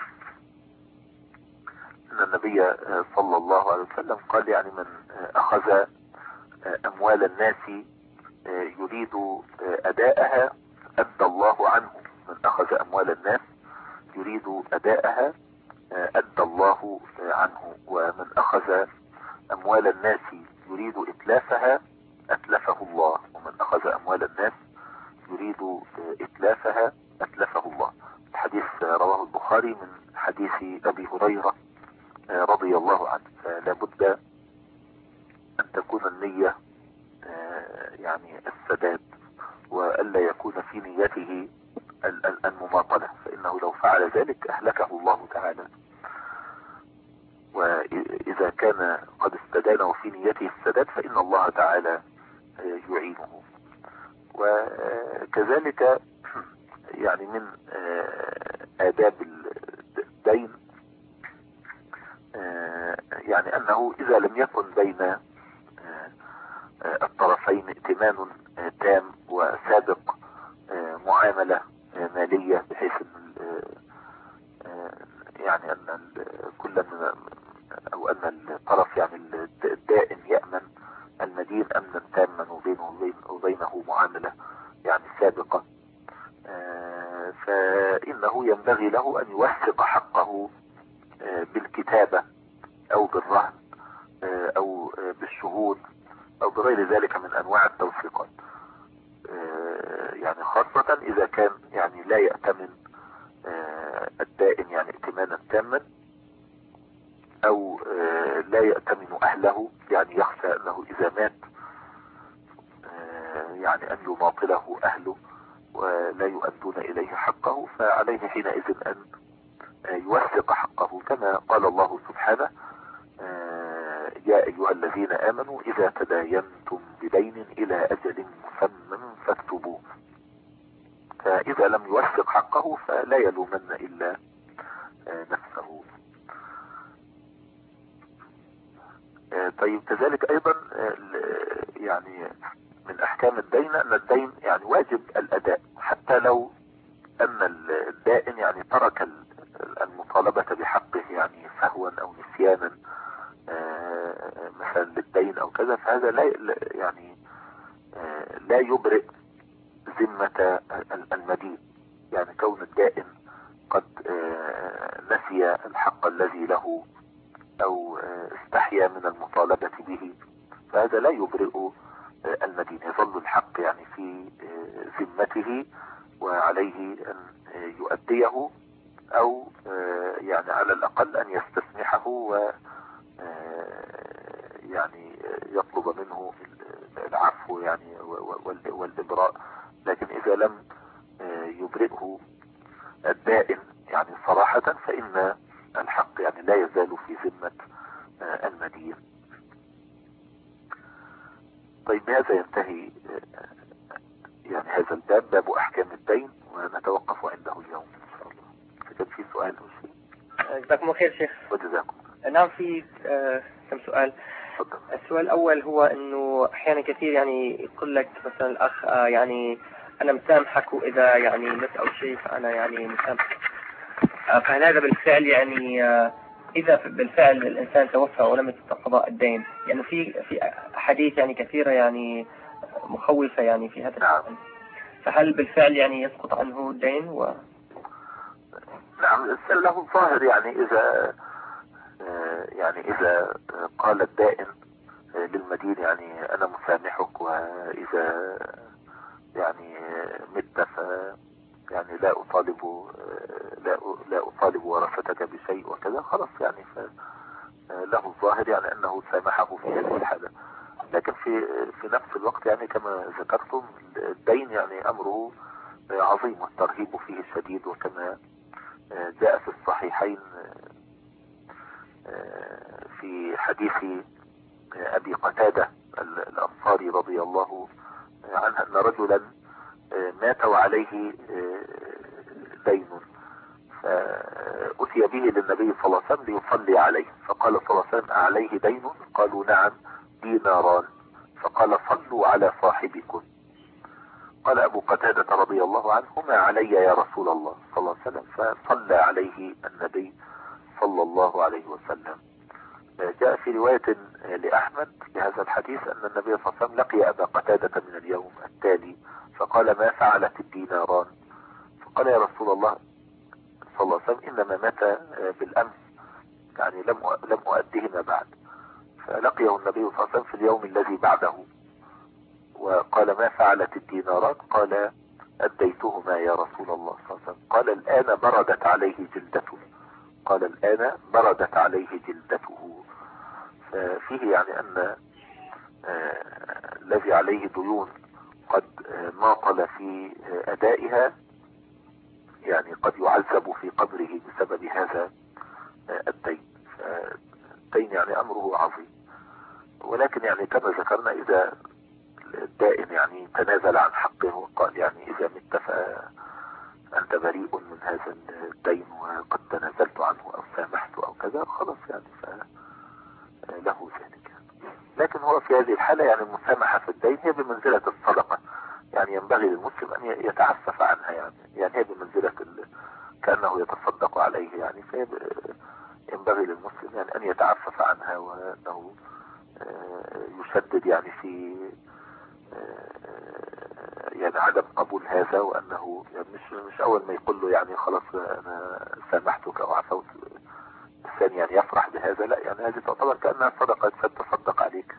قال يعني من أخذ أموال الناس يريد أداءها أدى الله عنه. من أخذ أموال الناس يريد أداءها أدى الله عنه، ومن أخذ أموال الناس يريد إتلافها أتلفه الله، ومن أخذ أموال الناس يريد إتلافها أتلفه الله. الحديث رواه البخاري من حديث أبي هريرة رضي الله عنه. فلا بد أن تكون النية يعني السداد، وألا يكون في نيته المماطلة، فإنه لو فعل ذلك أهلكه الله تعالى. وإذا كان قد استدان وفي نيته السداد فإن الله تعالى يعينه. وكذلك يعني من آداب الدين يعني أنه إذا لم يكن بين الطرفين ائتمان تام وسابق معاملة مالية، بحيث يعني أن كل من أو أن الطرف يعني الدائن يأمن المدين أمنا تاما وبينه معاملة يعني سابقة، فإنه ينبغي له أن يوثق حقه بالكتابة أو بالرهن أو بالشهود أو بغير ذلك من أنواع التوثيقات، يعني خاصة إذا كان يعني لا يأتمن الدائن يعني ائتمانا تاما، أو لا يأتمن أهله، يعني يخشى أنه إذا مات يعني أن يماطله أهله ولا يؤدون إليه حقه، فعليه حينئذ أن يوثق حقه، كما قال الله سبحانه: يا أيها الذين آمنوا إذا تداينتم بدين إلى أجل مسمى فاكتبوه. فإذا لم يوثق حقه فلا يلومن إلا نفسه. طيب كذلك أيضا يعني من أحكام الدين أن الدين يعني واجب الأداء، حتى لو أن الدائن يعني ترك المطالبة بحقه يعني سهوا أو نسيانا مثلا للدين أو كذا، فهذا لا يبرئ ذمة المدين. يعني كون الدائن قد نسي الحق الذي له أو استحيا من المطالبة به، فهذا لا يبرئ المدين، يظل الحق يعني في ذمته وعليه أن يؤديه، أو يعني على الأقل أن يستسمحه و يعني يطلب منه العفو يعني والإبراء. لكن إذا لم يبرئه الدائن يعني صراحة فإن الحق يعني لا يزال في ذمة المدين. طيب بهذا ينتهي يعني هذا الباب، باب أحكام الدين، ونتوقف عنده اليوم إن شاء الله. فكان في سؤال أو شيء؟ جزاكم الله خير شيخ. وجزاكم. نعم، في كم سؤال. السؤال الأول هو إنه أحيانا كثير يعني يقول لك مثلا الأخ يعني أنا مسامحك، وإذا يعني مت أو شيء فأنا يعني مسامحك، فهل هذا بالفعل يعني إذا بالفعل الإنسان توفى ولم يستطع قضاء الدين؟ يعني في أحاديث يعني كثيرة يعني مخوفة يعني في هذا الشأن، فهل بالفعل يعني يسقط عنه الدين نعم، له الظاهر يعني إذا قال الدائن للمدين يعني أنا مسامحك، وإذا يعني مت ف يعني لا أطالب ورثتك بشيء وكذا، خلاص يعني له الظاهر يعني أنه سامحه في هذه الحالة. لكن في نفس الوقت يعني كما ذكرتم الدين يعني أمره عظيم والترهيب فيه شديد، وكما جاء في الصحيحين في حديث أبي قتادة الأنصاري رضي الله عنه أن رجلا مات وعليه دين، فأتي به للنبي صلى الله عليه وسلم ليصلي عليه، فقال صلى الله عليه وسلم: أعليه دين؟ قالوا: نعم، ديناران. فقال: صلوا على صاحبكم. قال أبو قتادة رضي الله عنه: ما علي يا رسول الله صلى الله عليه وسلم؟ فصلى عليه النبي صلى الله عليه وسلم. جاء في رواية لأحمد بهذا الحديث أن النبي صلى الله عليه وسلم لقي أبا قتادة من اليوم التالي فقال: ما فعلت الديناران؟ فقال: يا رسول الله صلى الله عليه وسلم إنما مات بالأمس، يعني لم أؤدهما بعد. فلقيه النبي صلى الله عليه وسلم في اليوم الذي بعده وقال: ما فعلت الدينارات؟ قال: أديتهما يا رسول الله صلى الله عليه وسلم. قال: الآن بردت عليه جلدته. قال: الآن بردت عليه جلدته. ففيه يعني أن الذي عليه ديون قد ماطل في أدائها، يعني قد يعذب في قبره بسبب هذا الدين. فالدين يعني أمره عظيم، ولكن يعني كما ذكرنا إذا الدائن يعني تنازل عن حقه وقال يعني إذا مت فأنت بريء من هذا الدين وقد تنازلت عنه أو سامحته أو كذا، خلاص يعني فله ذلك. لكن هو في هذه الحالة يعني المسامحة في الدين هي بمنزلة الصدقة، يعني ينبغي للمسلم أن يتعفف عنها، يعني هي بمنزلة كأنه يتصدق عليه، يعني ينبغي للمسلم يعني أن يتعفف عنها، وأنه يشدد يعني في يعني عدم قبول هذا، وأنه يعني مش أول ما يقول له يعني خلاص أنا سامحتك أو عفوت الثاني يعني يفرح بهذا، لا، يعني هذه تعتبر كأنها صدقة تصدق عليك.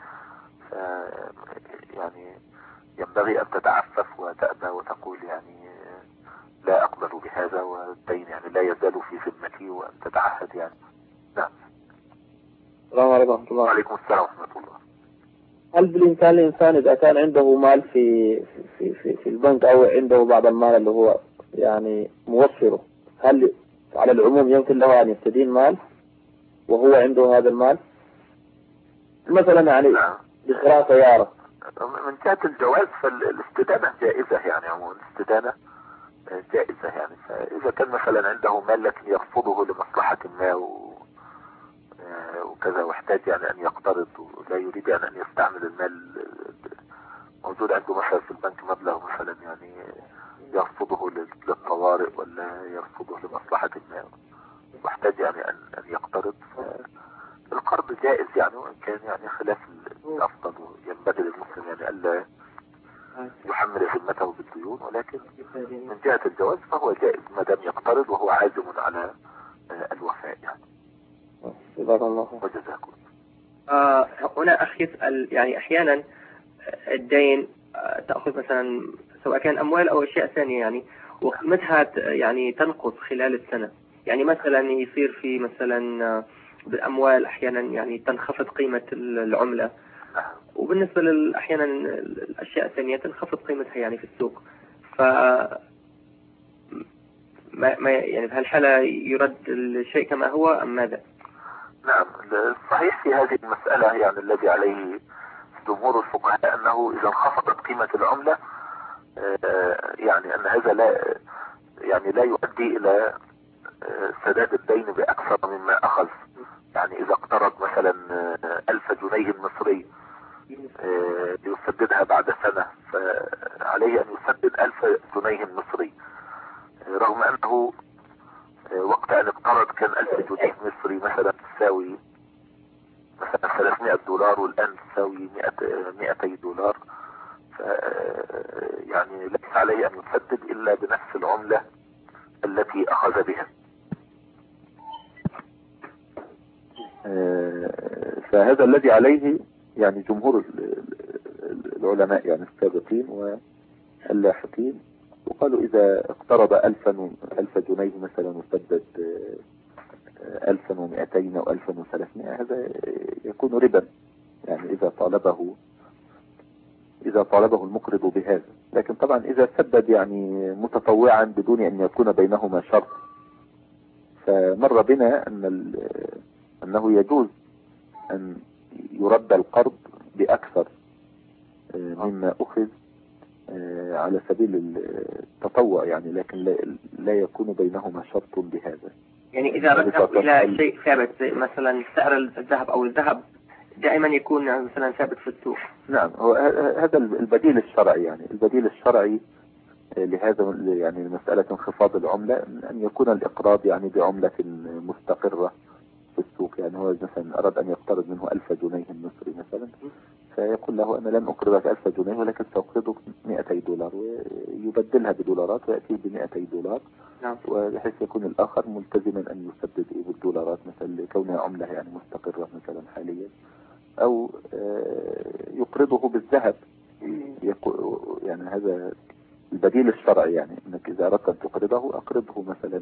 يعني ينبغي أن تتعفف وتأبى وتقول يعني لا أقبل بهذا، والدين يعني لا يزال في ذمتي، وأن تتعهد يعني. نعم. السلام عليكم ورحمة الله. وعليكم السلام ورحمة الله. هل بالإمكان الإنسان إذا كان عنده مال في البنك أو عنده بعض المال اللي هو يعني موفره، هل على العموم يمكن له أن يستدين مال وهو عنده هذا المال؟ مثلا يعني بشراء سيارة. من جهة الجواز فالاستدانة جائزة، يعني عموما الاستدانة جائزة، يعني فإذا كان مثلا عنده مال لكن يرفضه لمصلحة ما وكذا، واحتاج يعني أن يقترض ولا يريد يعني أن يستعمل المال موجود عنده مثلا في البنك مبلغ مثلا يعني يرفضه للطوارئ ولا يرفضه لمصلحة ما، واحتاج يعني أن يقترض، القرض جائز يعني، وإن كان يعني خلاف الأفضل، ينبغي للمسلم يعني ألا يحمل ذمته بالديون، ولكن من جهة الجواز فهو جائز ما دام يقترض وهو عازم على الوفاء يعني. جزاك الله وجزاكم. هنا أخ يسأل يعني أحيانا الدين تأخذ مثلا سواء كان أموال أو أشياء ثانية يعني وقيمتها يعني تنقص خلال السنة، يعني مثلا يصير في مثلا بالأموال أحيانا يعني تنخفض قيمة العملة، وبالنسبة أحيانا الأشياء الثانية تنخفض قيمتها يعني في السوق، ف ما يعني في هالحالة يرد الشيء كما هو أم ماذا؟ نعم، الصحيح في هذه المسألة يعني الذي عليه جمهور الفقهاء أنه إذا انخفضت قيمة العملة يعني أن هذا لا يؤدي إلى سداد الدين بأكثر مما أخذ. يعني إذا اقترض مثلا 1000 جنيه مصري ليسددها بعد سنة، فعليه أن يسدد 1000 جنيه مصري، رغم أنه وقت أن اقترض كان 1000 جنيه مصري مثلا تساوي مثلا $300 والآن تساوي 200 دولار، يعني ليس عليه أن يسدد إلا بنفس العملة التي أخذ بها. فهذا الذي عليه يعني جمهور العلماء يعني السابقين واللاحقين، وقالوا إذا اقترض 1000 جنيه مثلا وسدد 1200 أو 1300، هذا يكون ربا يعني إذا طالبه المقرض بهذا. لكن طبعا إذا سدد يعني متطوعا بدون أن يكون بينهما شرط، فمر بنا أنه يجوز أن يرد القرض بأكثر مما أخذ على سبيل التطوع يعني، لكن لا يكون بينهما شرط بهذا. يعني إذا رجعت إلى شيء ثابت زي مثلا سعر الذهب أو الذهب دائما يكون مثلا ثابت في السوق. نعم، هو هذا البديل الشرعي، يعني البديل الشرعي لهذا يعني مسألة انخفاض العملة أن يكون الإقراض يعني بعملة مستقرة في السوق. يعني هو مثلا أراد أن يقترض منه 1000 جنيه مصري مثلا، فيقول له أنا لن أقرضك 1000 جنيه ولكن سأقرضك $200 ويبدلها بدولارات ويأتيه ب$200. نعم. وبحيث يكون الآخر ملتزما أن يسدد بالدولارات مثلا لكونها عملة يعني مستقرة مثلا حاليا، أو يقرضه بالذهب. يعني هذا البديل الشرعي، يعني انك اذا اردت ان تقرضه اقرضه مثلا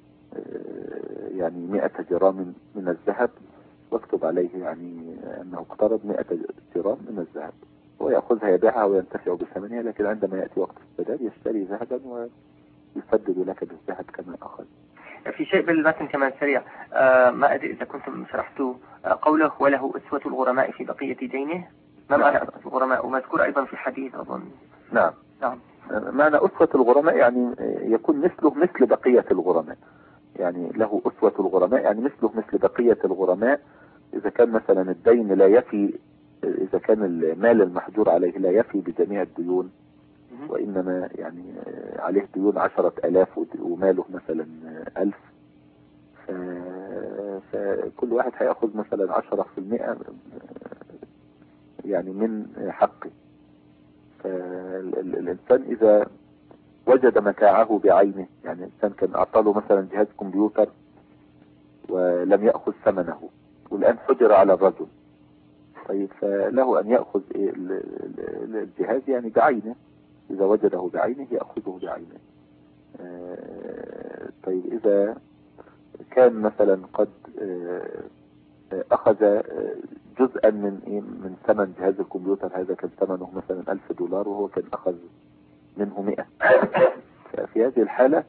يعني 100 جرام من الذهب، واكتب عليه يعني انه اقترض 100 جرام من الذهب، ويأخذها يبيعها وينتفع بثمنها، لكن عندما يأتي وقت السداد يشتري ذهبا ويسدد لك بالذهب كما اخذ. في شيء بالمتن كمان سريع، ما أدري إذا كنتم شرحتوا قوله وله أسوة الغرماء في بقية دينه. ما معنى أسوة الغرماء؟ ومذكور أيضا في الحديث أظن. نعم. نعم. معنى أسوة الغرماء يعني يكون مثله مثل بقية الغرماء، يعني له أسوة الغرماء يعني مثله مثل بقية الغرماء. إذا كان مثلا الدين لا يفي، إذا كان المال المحجور عليه لا يفي بجميع الديون، وإنما يعني عليه ديون 10,000 وماله مثلا 1000، فكل واحد هيأخذ مثلا 10% يعني من حقه. فالإنسان إذا وجد متاعه بعينه، يعني الإنسان كان أعطاله مثلا جهاز كمبيوتر ولم يأخذ ثمنه والآن حجر على الرجل، طيب فله أن يأخذ الجهاز يعني بعينه، إذا وجده بعينه يأخذه بعينه. طيب إذا كان مثلا قد أخذ جزءا من ثمن جهاز الكمبيوتر، هذا كان ثمنه مثلا $1000 وهو كان أخذ منه 100، ففي هذه الحالة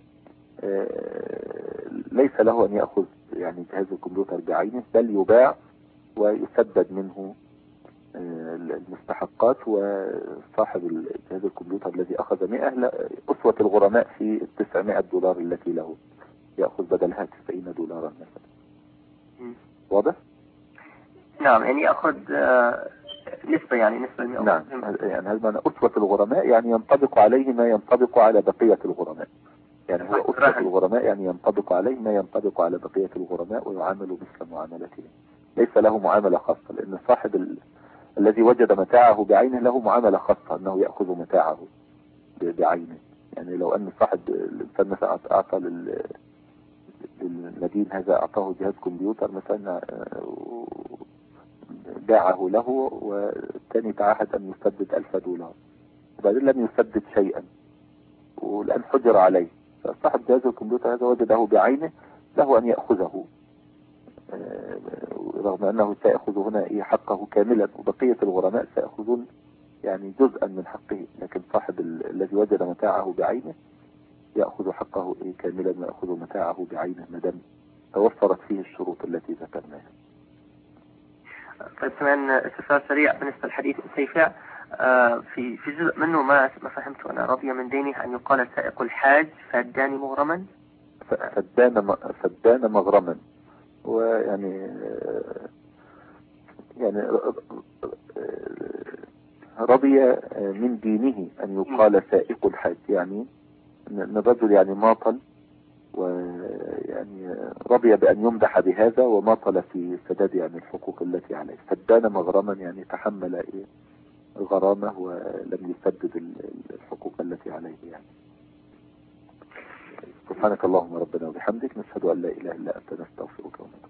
ليس له أن يأخذ يعني جهاز الكمبيوتر بعينه، بل يباع ويسدد منه المستحقات، وصاحب جهاز الكمبيوتر الذي أخذ 100 أسوة الغرماء في $900 التي له، يأخذ بدلها $90 مثلا. واضح؟ نعم، يعني يأخذ نسبة، يعني نسبة 100. نعم، يعني هذا معنى أسوة الغرماء، يعني ينطبق عليه ما ينطبق على بقية الغرماء. يعني هو أسوة الغرماء يعني ينطبق عليه ما ينطبق على بقية الغرماء ويعامل مثل معاملته، ليس له معاملة خاصة، لأن صاحب الذي وجد متاعه بعينه له معاملة خاصة أنه يأخذ متاعه بعينه. يعني لو أن صاحب الإنسان مثلا أعطى للمدين هذا، أعطاه جهاز كمبيوتر مثلا باعه له، والثاني تعهد أن يسدد $1000 وبعدين لم يسدد شيئا والآن حجر عليه، فصاحب جهاز الكمبيوتر هذا وجده بعينه له أن يأخذه، رغم أنه سيأخذ هنا حقه كاملا، وبقية الغرماء سيأخذون يعني جزءا من حقه، لكن صاحب الذي وجد متاعه بعينه يأخذ حقه كاملا ويأخذ متاعه بعينه ما دام توفرت فيه الشروط التي ذكرناها. طيب كمان استفسار سريع بالنسبة للحديث السيفع، في جزء منه ما فهمت أنا، رضي من دينه أن يقال سائق الحاج فدان مغرما. فدان مغرما، ويعني رضي من دينه أن يقال سائق الحاج، يعني أن الرجل يعني ماطل، ويعني رضي بأن يمدح بهذا وماطل في سداد يعني الحقوق التي عليه. فدان مغرما يعني تحمل الغرامة ولم يسدد الحقوق التي عليه يعني. سبحانك اللهم ربنا وبحمدك، نشهد أن لا إله إلا أنت، نستغفرك ونتوب إليك.